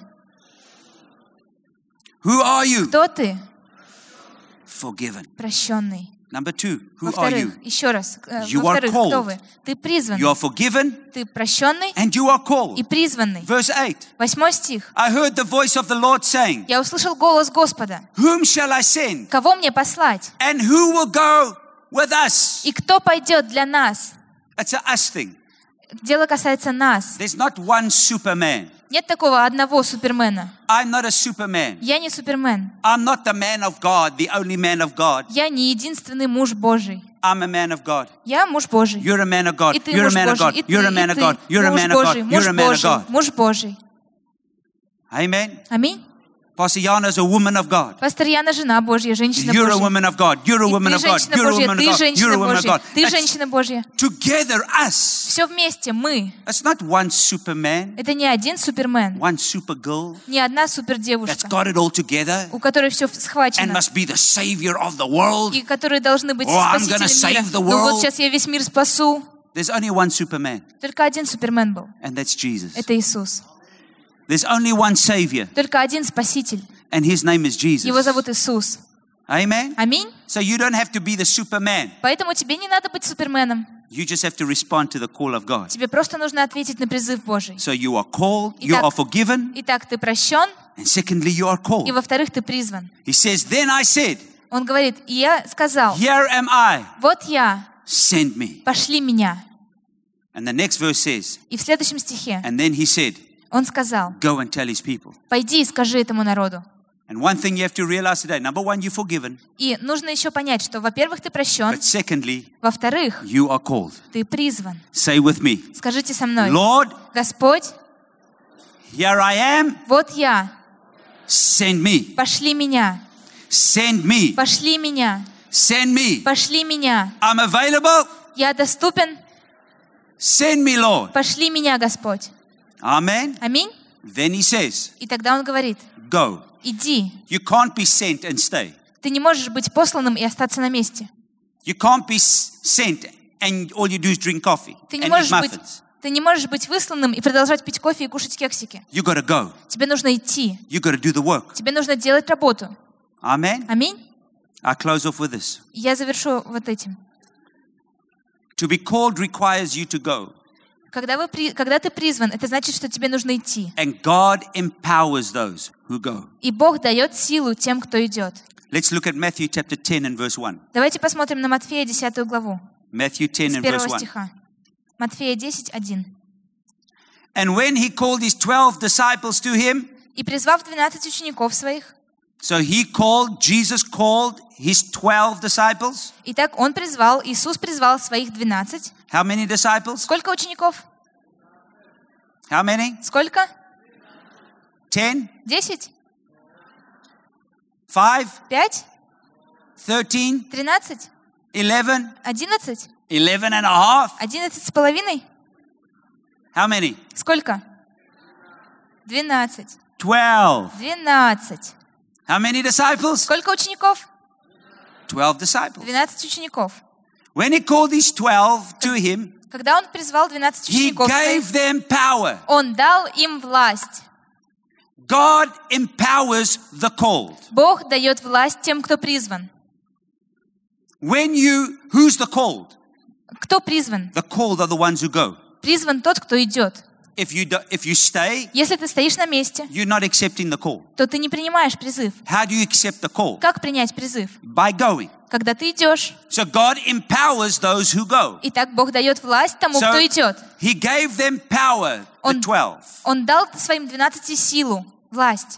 S1: Who are you?
S2: Кто ты?
S1: Forgiven.
S2: Прощенный.
S1: Number 2, who are
S2: Во-вторых,
S1: you?
S2: еще раз,
S1: You
S2: во-вторых,
S1: are called.
S2: кто вы? Ты призван,
S1: You are forgiven
S2: ты прощенный
S1: and you are
S2: и
S1: called.
S2: призванный.
S1: Verse 8,
S2: 8 стих.
S1: I heard the voice of the Lord saying,
S2: Я услышал голос Господа.
S1: whom shall I send?
S2: Кого мне послать?
S1: And who will go with us?
S2: И кто пойдет для нас?
S1: It's a us thing.
S2: Дело касается нас.
S1: There's not one Superman.
S2: Нет такого одного супермена.
S1: I'm not a Superman.
S2: Я не супермен.
S1: I'm not the man of God, the only man of God.
S2: Я не единственный муж Божий.
S1: I'm a man of God.
S2: Я муж Божий.
S1: You're a man of God.
S2: И ты
S1: You're a
S2: муж
S1: man of
S2: Божий.
S1: God.
S2: И ты,
S1: You're a man
S2: и
S1: of
S2: ты
S1: God. You're a
S2: муж
S1: man of God.
S2: Божий.
S1: You're
S2: Муж
S1: a man of
S2: Божий.
S1: God.
S2: Муж Божий.
S1: Amen.
S2: Аминь.
S1: Pastor Yana is a woman of God.
S2: Пастор Яна жена Божья, женщина
S1: You're a
S2: Божья.
S1: woman of God. You're a
S2: И
S1: woman
S2: ты
S1: of God.
S2: женщина
S1: You're a
S2: Божья,
S1: woman of
S2: ты
S1: God. You're
S2: женщина
S1: a woman of
S2: Божья,
S1: God.
S2: ты
S1: It's
S2: женщина Божья.
S1: together us.
S2: Все вместе, мы.
S1: It's not one Superman,
S2: Это не один супермен,
S1: one Supergirl
S2: не одна
S1: that's
S2: супердевушка,
S1: got it all together
S2: у которой все
S1: and
S2: схвачено,
S1: must be the savior of the world.
S2: и которые должны быть
S1: Oh, I'm gonna
S2: спасителем
S1: save the
S2: мира. Ну вот
S1: world.
S2: сейчас я весь мир спасу.
S1: There's only one Superman,
S2: Только один супермен был.
S1: and that's Jesus.
S2: Это Иисус.
S1: There's only one Savior,
S2: Только один спаситель.
S1: and his name is
S2: Его
S1: Jesus.
S2: зовут Иисус.
S1: Amen?
S2: Аминь.
S1: So you don't have to be the Superman.
S2: Поэтому тебе не надо быть суперменом.
S1: You just have to respond to the call of God.
S2: Тебе просто нужно ответить на призыв Божий.
S1: So you are called, you are forgiven,
S2: Итак, ты прощен,
S1: and secondly, you are
S2: и
S1: called.
S2: во-вторых, ты призван.
S1: He says, then I said,
S2: Он говорит, и я сказал,
S1: here am I,
S2: вот я,
S1: send me.
S2: пошли меня.
S1: And the next verse says,
S2: И в следующем стихе
S1: and then he said,
S2: он сказал,
S1: go and tell his people.
S2: пойди и скажи этому народу.
S1: And one thing you have to realize today, number one, you're forgiven.
S2: И нужно еще понять, что, во-первых, ты прощен,
S1: But secondly,
S2: во-вторых,
S1: you are called.
S2: ты призван.
S1: Say with me,
S2: Скажите со мной:
S1: Lord,
S2: Господь,
S1: here I am,
S2: вот я,
S1: send me.
S2: пошли меня,
S1: Send me.
S2: пошли меня,
S1: Send me.
S2: пошли меня.
S1: I'm available.
S2: Я доступен,
S1: Send me, Lord.
S2: пошли меня, Господь.
S1: Amen.
S2: Аминь.
S1: Then he says,
S2: И тогда он говорит:
S1: go.
S2: иди.
S1: You can't be sent and stay.
S2: Ты не можешь быть посланным и остаться на месте.
S1: You can't be sent and all you do is drink coffee
S2: Ты
S1: and
S2: не
S1: eat
S2: можешь
S1: muffins.
S2: быть высланным и продолжать пить кофе и кушать кексики.
S1: You got to go.
S2: Тебе нужно идти.
S1: You got to do the work.
S2: Тебе нужно делать работу.
S1: Amen.
S2: Аминь.
S1: I close off with this.
S2: Я завершу вот этим.
S1: To be called requires you to go.
S2: Когда ты призван, это значит, что тебе нужно идти.
S1: And God empowers those who go.
S2: И Бог дает силу тем, кто идет.
S1: Let's look at Matthew chapter 10 and verse 1.
S2: Давайте посмотрим на Матфея 10 главу.
S1: Matthew 10
S2: С
S1: and verse
S2: 1
S1: 1.
S2: стиха. Матфея 10, 1.
S1: And when he called his 12 disciples to him,
S2: И призвав 12 учеников своих,
S1: so Jesus called his 12 disciples.
S2: итак, Иисус призвал своих 12.
S1: How many disciples?
S2: Сколько учеников?
S1: How many?
S2: Сколько?
S1: 10?
S2: 10?
S1: 5?
S2: 5?
S1: 13?
S2: 13?
S1: 11?
S2: 11?
S1: 11 and a half?
S2: 11 с половиной?
S1: How many?
S2: Сколько? 12.
S1: 12.
S2: 12.
S1: How many disciples?
S2: Сколько учеников?
S1: 12 disciples.
S2: 12 учеников.
S1: When he called his 12 to him,
S2: Когда он призвал 12
S1: he
S2: учеников
S1: gave
S2: своих,
S1: them power.
S2: он дал им власть.
S1: God empowers the called.
S2: Бог дает власть тем, кто призван.
S1: Who's the called?
S2: Кто призван?
S1: The called are the ones who go.
S2: Призван тот, кто идет.
S1: If you stay,
S2: Если ты стоишь на месте,
S1: you're not accepting the call.
S2: то ты не принимаешь призыв.
S1: How do you accept the call?
S2: Как принять призыв?
S1: By going.
S2: Когда ты идешь.
S1: So God empowers those who go.
S2: Итак, Бог дает власть тому,
S1: So
S2: кто идет.
S1: he gave them power, the 12.
S2: Он дал своим 12 силу, власть.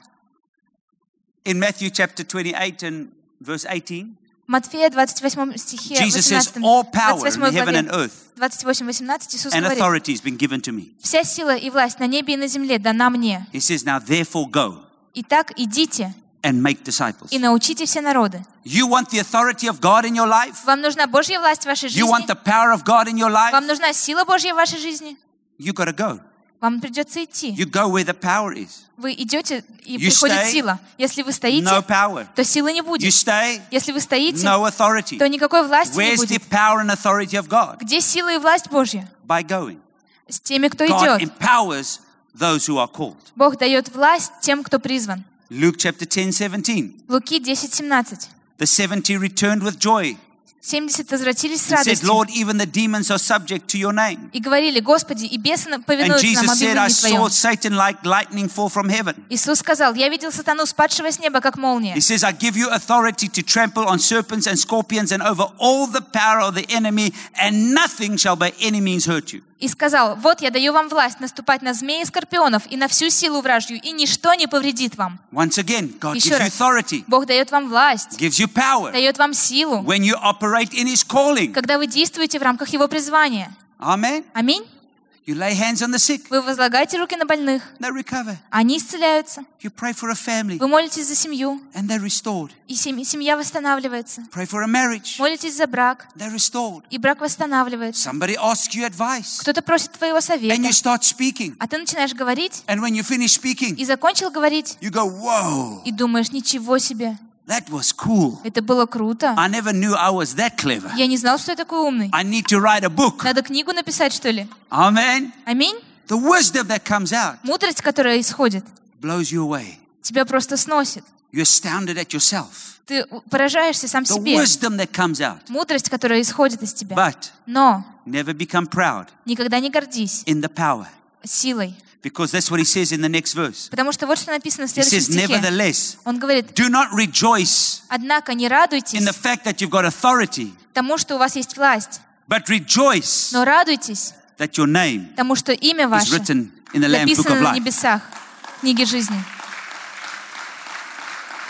S1: In Matthew chapter 28 and verse 18,
S2: Матфея 28 стихе,
S1: Jesus says,
S2: 18,
S1: all power
S2: 28
S1: in heaven and
S2: главе,
S1: earth
S2: 28-18, Иисус
S1: and
S2: говорит:
S1: authority has been given to me.
S2: «Вся сила и власть на небе и на земле дана мне.
S1: He says, now therefore go
S2: Итак, идите
S1: and make disciples.
S2: и научите все народы».
S1: You want the authority of God in your life?
S2: Вам нужна Божья власть в вашей
S1: You want
S2: жизни?
S1: the power of God in your life?
S2: Вам нужна сила Божья в вашей жизни?
S1: You got to go.
S2: Вам придется идти.
S1: You go where the power is.
S2: Вы идете, и
S1: You
S2: приходит
S1: stay,
S2: сила. Если вы стоите,
S1: No power.
S2: то силы не
S1: You
S2: будет.
S1: stay,
S2: Если вы стоите,
S1: no authority.
S2: то никакой власти не
S1: Where's the
S2: будет.
S1: power and authority of God?
S2: Где сила и власть Божья?
S1: By going.
S2: С теми, кто
S1: God
S2: идет.
S1: empowers those who are called.
S2: Бог дает власть тем, кто призван.
S1: Luke chapter 10:17.
S2: Луки 10:17.
S1: The 70 returned with joy
S2: 70 возвратились с
S1: and said,
S2: радостью
S1: Lord, even the demons are subject to your name.
S2: и говорили: Господи, и бесы
S1: And
S2: повинуются нам
S1: Jesus said, I
S2: объявлению
S1: saw
S2: Твоем.
S1: Satan like lightning fall from heaven.
S2: Иисус сказал: я видел сатану, спадшего с неба, как молния.
S1: He says, I give you authority to trample on serpents and scorpions and over all the power of the enemy, and nothing shall by any means hurt you.
S2: И сказал: вот я даю вам власть наступать на змеи и скорпионов и на всю силу вражью, и ничто не повредит вам.
S1: Once again, God
S2: Еще
S1: gives you
S2: раз.
S1: authority,
S2: Бог дает вам власть,
S1: gives you power
S2: дает вам силу,
S1: when you operate in His calling.
S2: когда вы действуете в рамках Его призвания.
S1: Amen.
S2: Аминь.
S1: You lay hands on the sick,
S2: Вы возлагаете руки на больных,
S1: they recover.
S2: они исцеляются.
S1: You pray for a family,
S2: Вы молитесь за семью,
S1: and they're restored.
S2: и семья восстанавливается.
S1: Pray for a marriage,
S2: Молитесь за брак,
S1: they're restored.
S2: и брак восстанавливается.
S1: Somebody asks you advice,
S2: Кто-то просит твоего
S1: and
S2: совета,
S1: you start speaking.
S2: а ты начинаешь говорить,
S1: And when you finish speaking,
S2: и закончил говорить,
S1: you go, whoa,
S2: и думаешь: ничего себе,
S1: that was cool.
S2: это было круто.
S1: I never knew I was that clever.
S2: Я не знал, что я такой умный.
S1: I need to write a book.
S2: Надо книгу написать, что ли?
S1: Amen.
S2: Аминь.
S1: The wisdom that comes out
S2: Мудрость, которая исходит,
S1: blows you away.
S2: тебя просто сносит.
S1: You're astounded at yourself.
S2: Ты поражаешься сам
S1: The
S2: себе.
S1: wisdom that comes out.
S2: Мудрость, которая исходит из тебя.
S1: But
S2: Но
S1: never become proud
S2: никогда не гордись
S1: in the power.
S2: силой.
S1: Because that's what he says in the next verse.
S2: Потому что вот что написано в
S1: He
S2: следующем
S1: says,
S2: стихе.
S1: nevertheless,
S2: Он говорит:
S1: do not rejoice
S2: однако не
S1: in
S2: радуйтесь
S1: the fact that you've got authority,
S2: тому, что у вас есть власть,
S1: but rejoice
S2: но радуйтесь
S1: that your name
S2: тому, что имя
S1: is
S2: ваше
S1: written in the Lamb's Book
S2: написано
S1: of
S2: на
S1: Life.
S2: небесах, в книге жизни.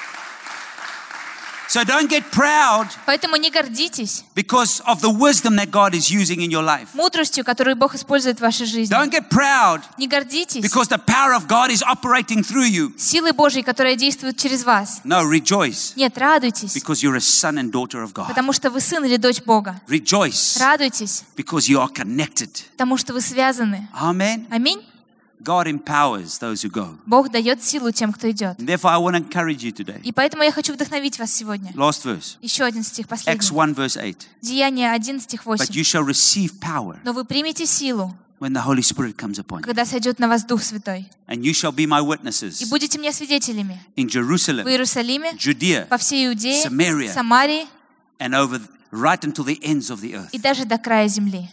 S1: So don't get proud
S2: Поэтому не гордитесь
S1: because of the wisdom that God is using in your life.
S2: мудростью, которую Бог использует в вашей жизни.
S1: Don't get proud
S2: Не гордитесь
S1: because the power of God is operating through you.
S2: силой Божьей, которая действует через вас.
S1: No, rejoice
S2: Нет, радуйтесь,
S1: because you're a son and daughter of God.
S2: потому что вы сын или дочь Бога.
S1: Rejoice
S2: Радуйтесь,
S1: because you are connected.
S2: потому что вы связаны.
S1: Amen.
S2: Аминь.
S1: God empowers those who go.
S2: Бог дает силу тем, кто идет.
S1: And therefore, I want to encourage you today.
S2: И поэтому я хочу вдохновить вас сегодня.
S1: Last verse.
S2: Еще один стих,
S1: Acts
S2: последний.
S1: 1 verse 8.
S2: Деяние 1, стих
S1: But
S2: 8.
S1: you shall receive power
S2: Но вы примете силу,
S1: when the Holy Spirit comes upon you.
S2: когда сойдет на вас Дух Святой.
S1: And you shall be my
S2: И
S1: witnesses
S2: будете мне свидетелями
S1: in
S2: в
S1: Jerusalem,
S2: Иерусалиме,
S1: Judea,
S2: по всей Иудее,
S1: Samaria,
S2: Самарии
S1: and right until the ends of the earth.
S2: и даже до края земли.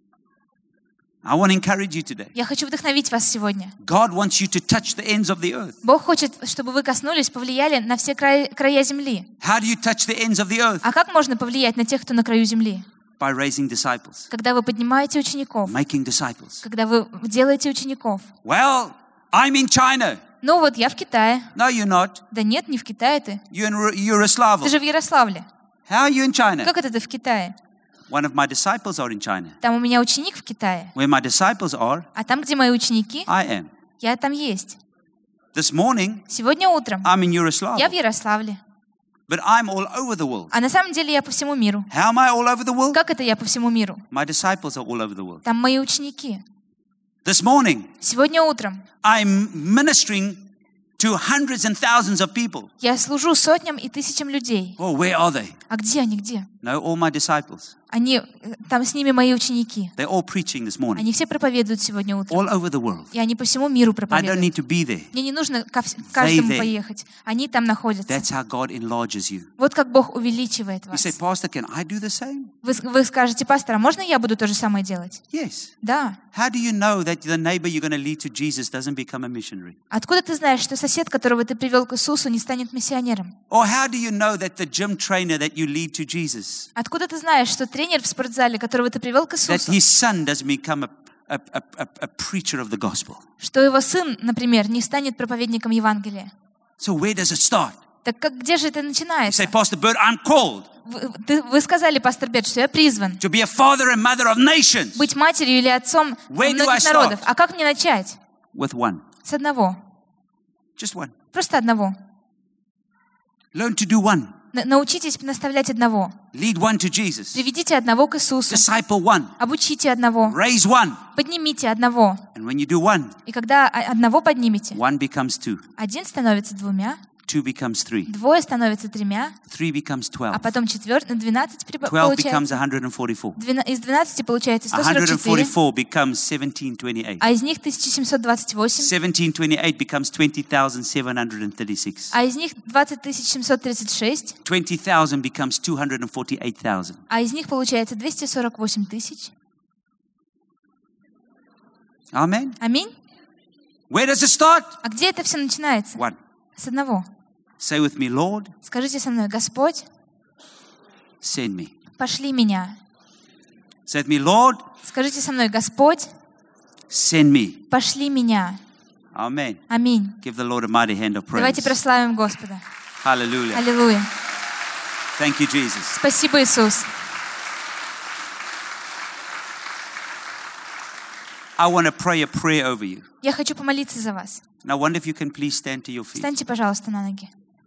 S1: I want to encourage you today.
S2: Я хочу вдохновить вас сегодня.
S1: God wants you to touch the ends of the earth.
S2: Бог хочет, чтобы вы коснулись, повлияли на все края земли.
S1: How do you touch the ends of the earth?
S2: А как можно повлиять на тех, кто на краю земли?
S1: By raising disciples,
S2: Когда вы поднимаете учеников,
S1: making disciples.
S2: когда вы делаете учеников.
S1: Well, I'm in China.
S2: Ну вот, я в Китае.
S1: No, you're not.
S2: Да нет, не в Китае ты.
S1: You're in Yaroslavl.
S2: Ты же в Ярославле.
S1: How are you in China?
S2: Как это ты в Китае?
S1: One of my disciples are in China.
S2: Там у меня ученик в Китае.
S1: Where my disciples are,
S2: А там, где мои ученики,
S1: I am.
S2: я там есть.
S1: This morning,
S2: Сегодня утром
S1: I'm in
S2: я в
S1: Yaroslavl.
S2: Ярославле.
S1: But I'm all over the world.
S2: А на самом деле я по всему миру.
S1: How am I all over the world?
S2: Как это я по всему миру?
S1: My disciples are all over the world.
S2: Там мои ученики.
S1: This morning,
S2: Сегодня утром
S1: I'm ministering to hundreds and thousands of people.
S2: я служу сотням и тысячам людей.
S1: Oh, where are they?
S2: А где они, где?
S1: No, all my disciples.
S2: Там с ними мои ученики.
S1: They're all preaching this morning.
S2: Они все проповедуют сегодня утром.
S1: All over the world.
S2: И они по всему миру
S1: I don't
S2: проповедуют.
S1: need to be there.
S2: Мне не нужно к каждому
S1: there.
S2: поехать. Они там находятся.
S1: That's how God enlarges you.
S2: Вот как Бог увеличивает
S1: You
S2: вас.
S1: say, Pastor, can I do the same?
S2: Вы скажете, пастор, а можно я буду то же самое делать?
S1: Yes.
S2: Да.
S1: How do you know that the neighbor you're going to lead to Jesus doesn't become a missionary?
S2: Откуда ты знаешь, что сосед, которого ты привел к Иисусу, не станет миссионером?
S1: Or how do you know that the gym trainer that you lead to Jesus,
S2: Откуда ты знаешь, что тренер в спортзале, которого ты привел к
S1: that
S2: Иисусу,
S1: his son doesn't become a preacher of the gospel?
S2: что его сын, например, не станет проповедником Евангелия?
S1: So where does it start?
S2: Так где же это
S1: You
S2: начинается?
S1: say, Pastor Bird, I'm called
S2: Вы сказали, пастор Бет, что я призван
S1: to be a father and mother of nations.
S2: быть матерью или отцом
S1: Where do I
S2: многих
S1: start?
S2: народов. А как мне начать?
S1: With one.
S2: С одного.
S1: Just one.
S2: Просто одного.
S1: Learn to do one.
S2: Научитесь наставлять одного.
S1: Lead one to Jesus.
S2: Приведите одного к Иисусу.
S1: Disciple one.
S2: Обучите одного.
S1: Raise one.
S2: Поднимите одного.
S1: And when you do one,
S2: И когда одного поднимете,
S1: one becomes two.
S2: один становится двумя,
S1: Two becomes three.
S2: двое становится тремя,
S1: Three becomes 12.
S2: а потом
S1: 12
S2: 12
S1: becomes
S2: получается.
S1: 144.
S2: Из 12 получается 144,
S1: 144 becomes 1728.
S2: а из них 1728,
S1: 1728 becomes 20,736.
S2: а из них 20 736,
S1: 20,000 becomes 248,000.
S2: а из них получается 248 тысяч.
S1: Amen.
S2: Аминь.
S1: Where does it start?
S2: А где это все начинается?
S1: One.
S2: С одного.
S1: Say with me, Lord,
S2: Скажите со мной, Господь,
S1: send me.
S2: пошли меня.
S1: Say with me, Lord,
S2: Скажите со мной, Господь,
S1: send me.
S2: пошли меня.
S1: Amen.
S2: Аминь.
S1: Give the Lord a mighty hand of praise.
S2: Давайте прославим Господа.
S1: Hallelujah.
S2: Аллилуйя.
S1: Thank you, Jesus.
S2: Спасибо, Иисус.
S1: I want to pray a prayer over you.
S2: Я хочу помолиться за вас.
S1: And I wonder if you can please stand to your feet.
S2: Встаньте, пожалуйста, на ноги.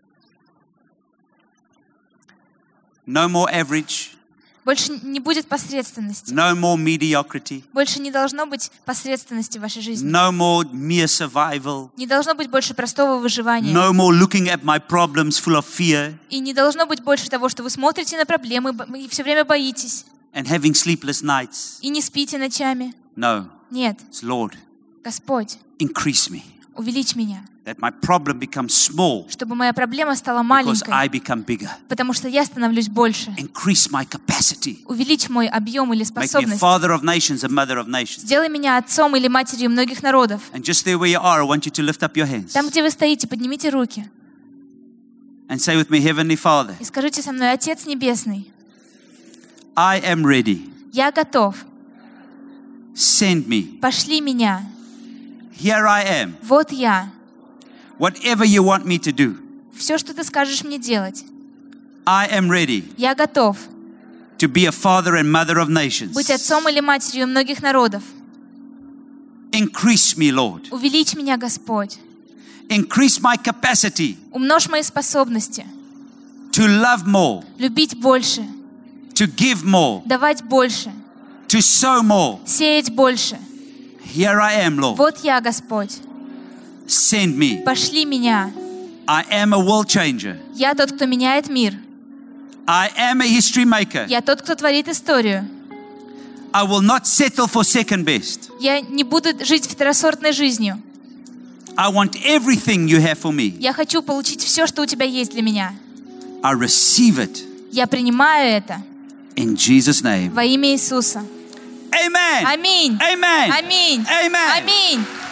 S1: No more average.
S2: Больше не будет посредственности.
S1: No more mediocrity.
S2: Больше не должно быть посредственности в вашей жизни.
S1: No more mere survival.
S2: Не должно быть больше простого выживания.
S1: No more looking at my problems full of fear
S2: И не должно быть больше того, что вы смотрите на проблемы и все время боитесь.
S1: and having sleepless nights.
S2: И не спите ночами.
S1: No.
S2: Нет.
S1: It's Lord,
S2: Господь,
S1: increase me.
S2: увеличь меня,
S1: That my problem becomes small
S2: чтобы моя проблема стала
S1: because I
S2: маленькой,
S1: become bigger.
S2: потому что я становлюсь больше.
S1: Increase my capacity.
S2: Увеличь мой объем или
S1: Make me a
S2: способность.
S1: father of nations, a mother of nations.
S2: Сделай меня отцом или матерью многих народов.
S1: And just there where you are, I want you to lift up your hands
S2: Там, где вы стоите, поднимите руки
S1: and say with me, Heavenly Father,
S2: и скажите со мной: Отец Небесный,
S1: I am ready.
S2: я готов.
S1: Send me.
S2: Пошли меня.
S1: Here I am.
S2: Вот я.
S1: Whatever you want me to do,
S2: Все, что ты скажешь мне делать,
S1: I am ready
S2: Я готов
S1: to be a father and mother of nations.
S2: быть отцом или матерью многих народов.
S1: Increase me, Lord.
S2: Увеличь меня, Господь.
S1: Increase my capacity
S2: Умножь мои способности.
S1: to love more,
S2: Любить больше.
S1: to give more,
S2: Давать больше.
S1: to sow more.
S2: Сеять больше.
S1: Here I am, Lord.
S2: Вот я, Господь.
S1: Send me.
S2: Пошли меня.
S1: I am a world changer.
S2: Я тот, кто меняет мир.
S1: I am a history maker.
S2: Я тот, кто творит историю.
S1: I will not settle for second best.
S2: Я не буду жить второсортной жизнью.
S1: I want everything you have for me.
S2: Я хочу получить все, что у тебя есть для меня.
S1: I receive it
S2: Я принимаю это
S1: in Jesus' name.
S2: во имя Иисуса.
S1: Amen.
S2: Аминь.
S1: Amen.
S2: Аминь.
S1: Amen.
S2: Аминь.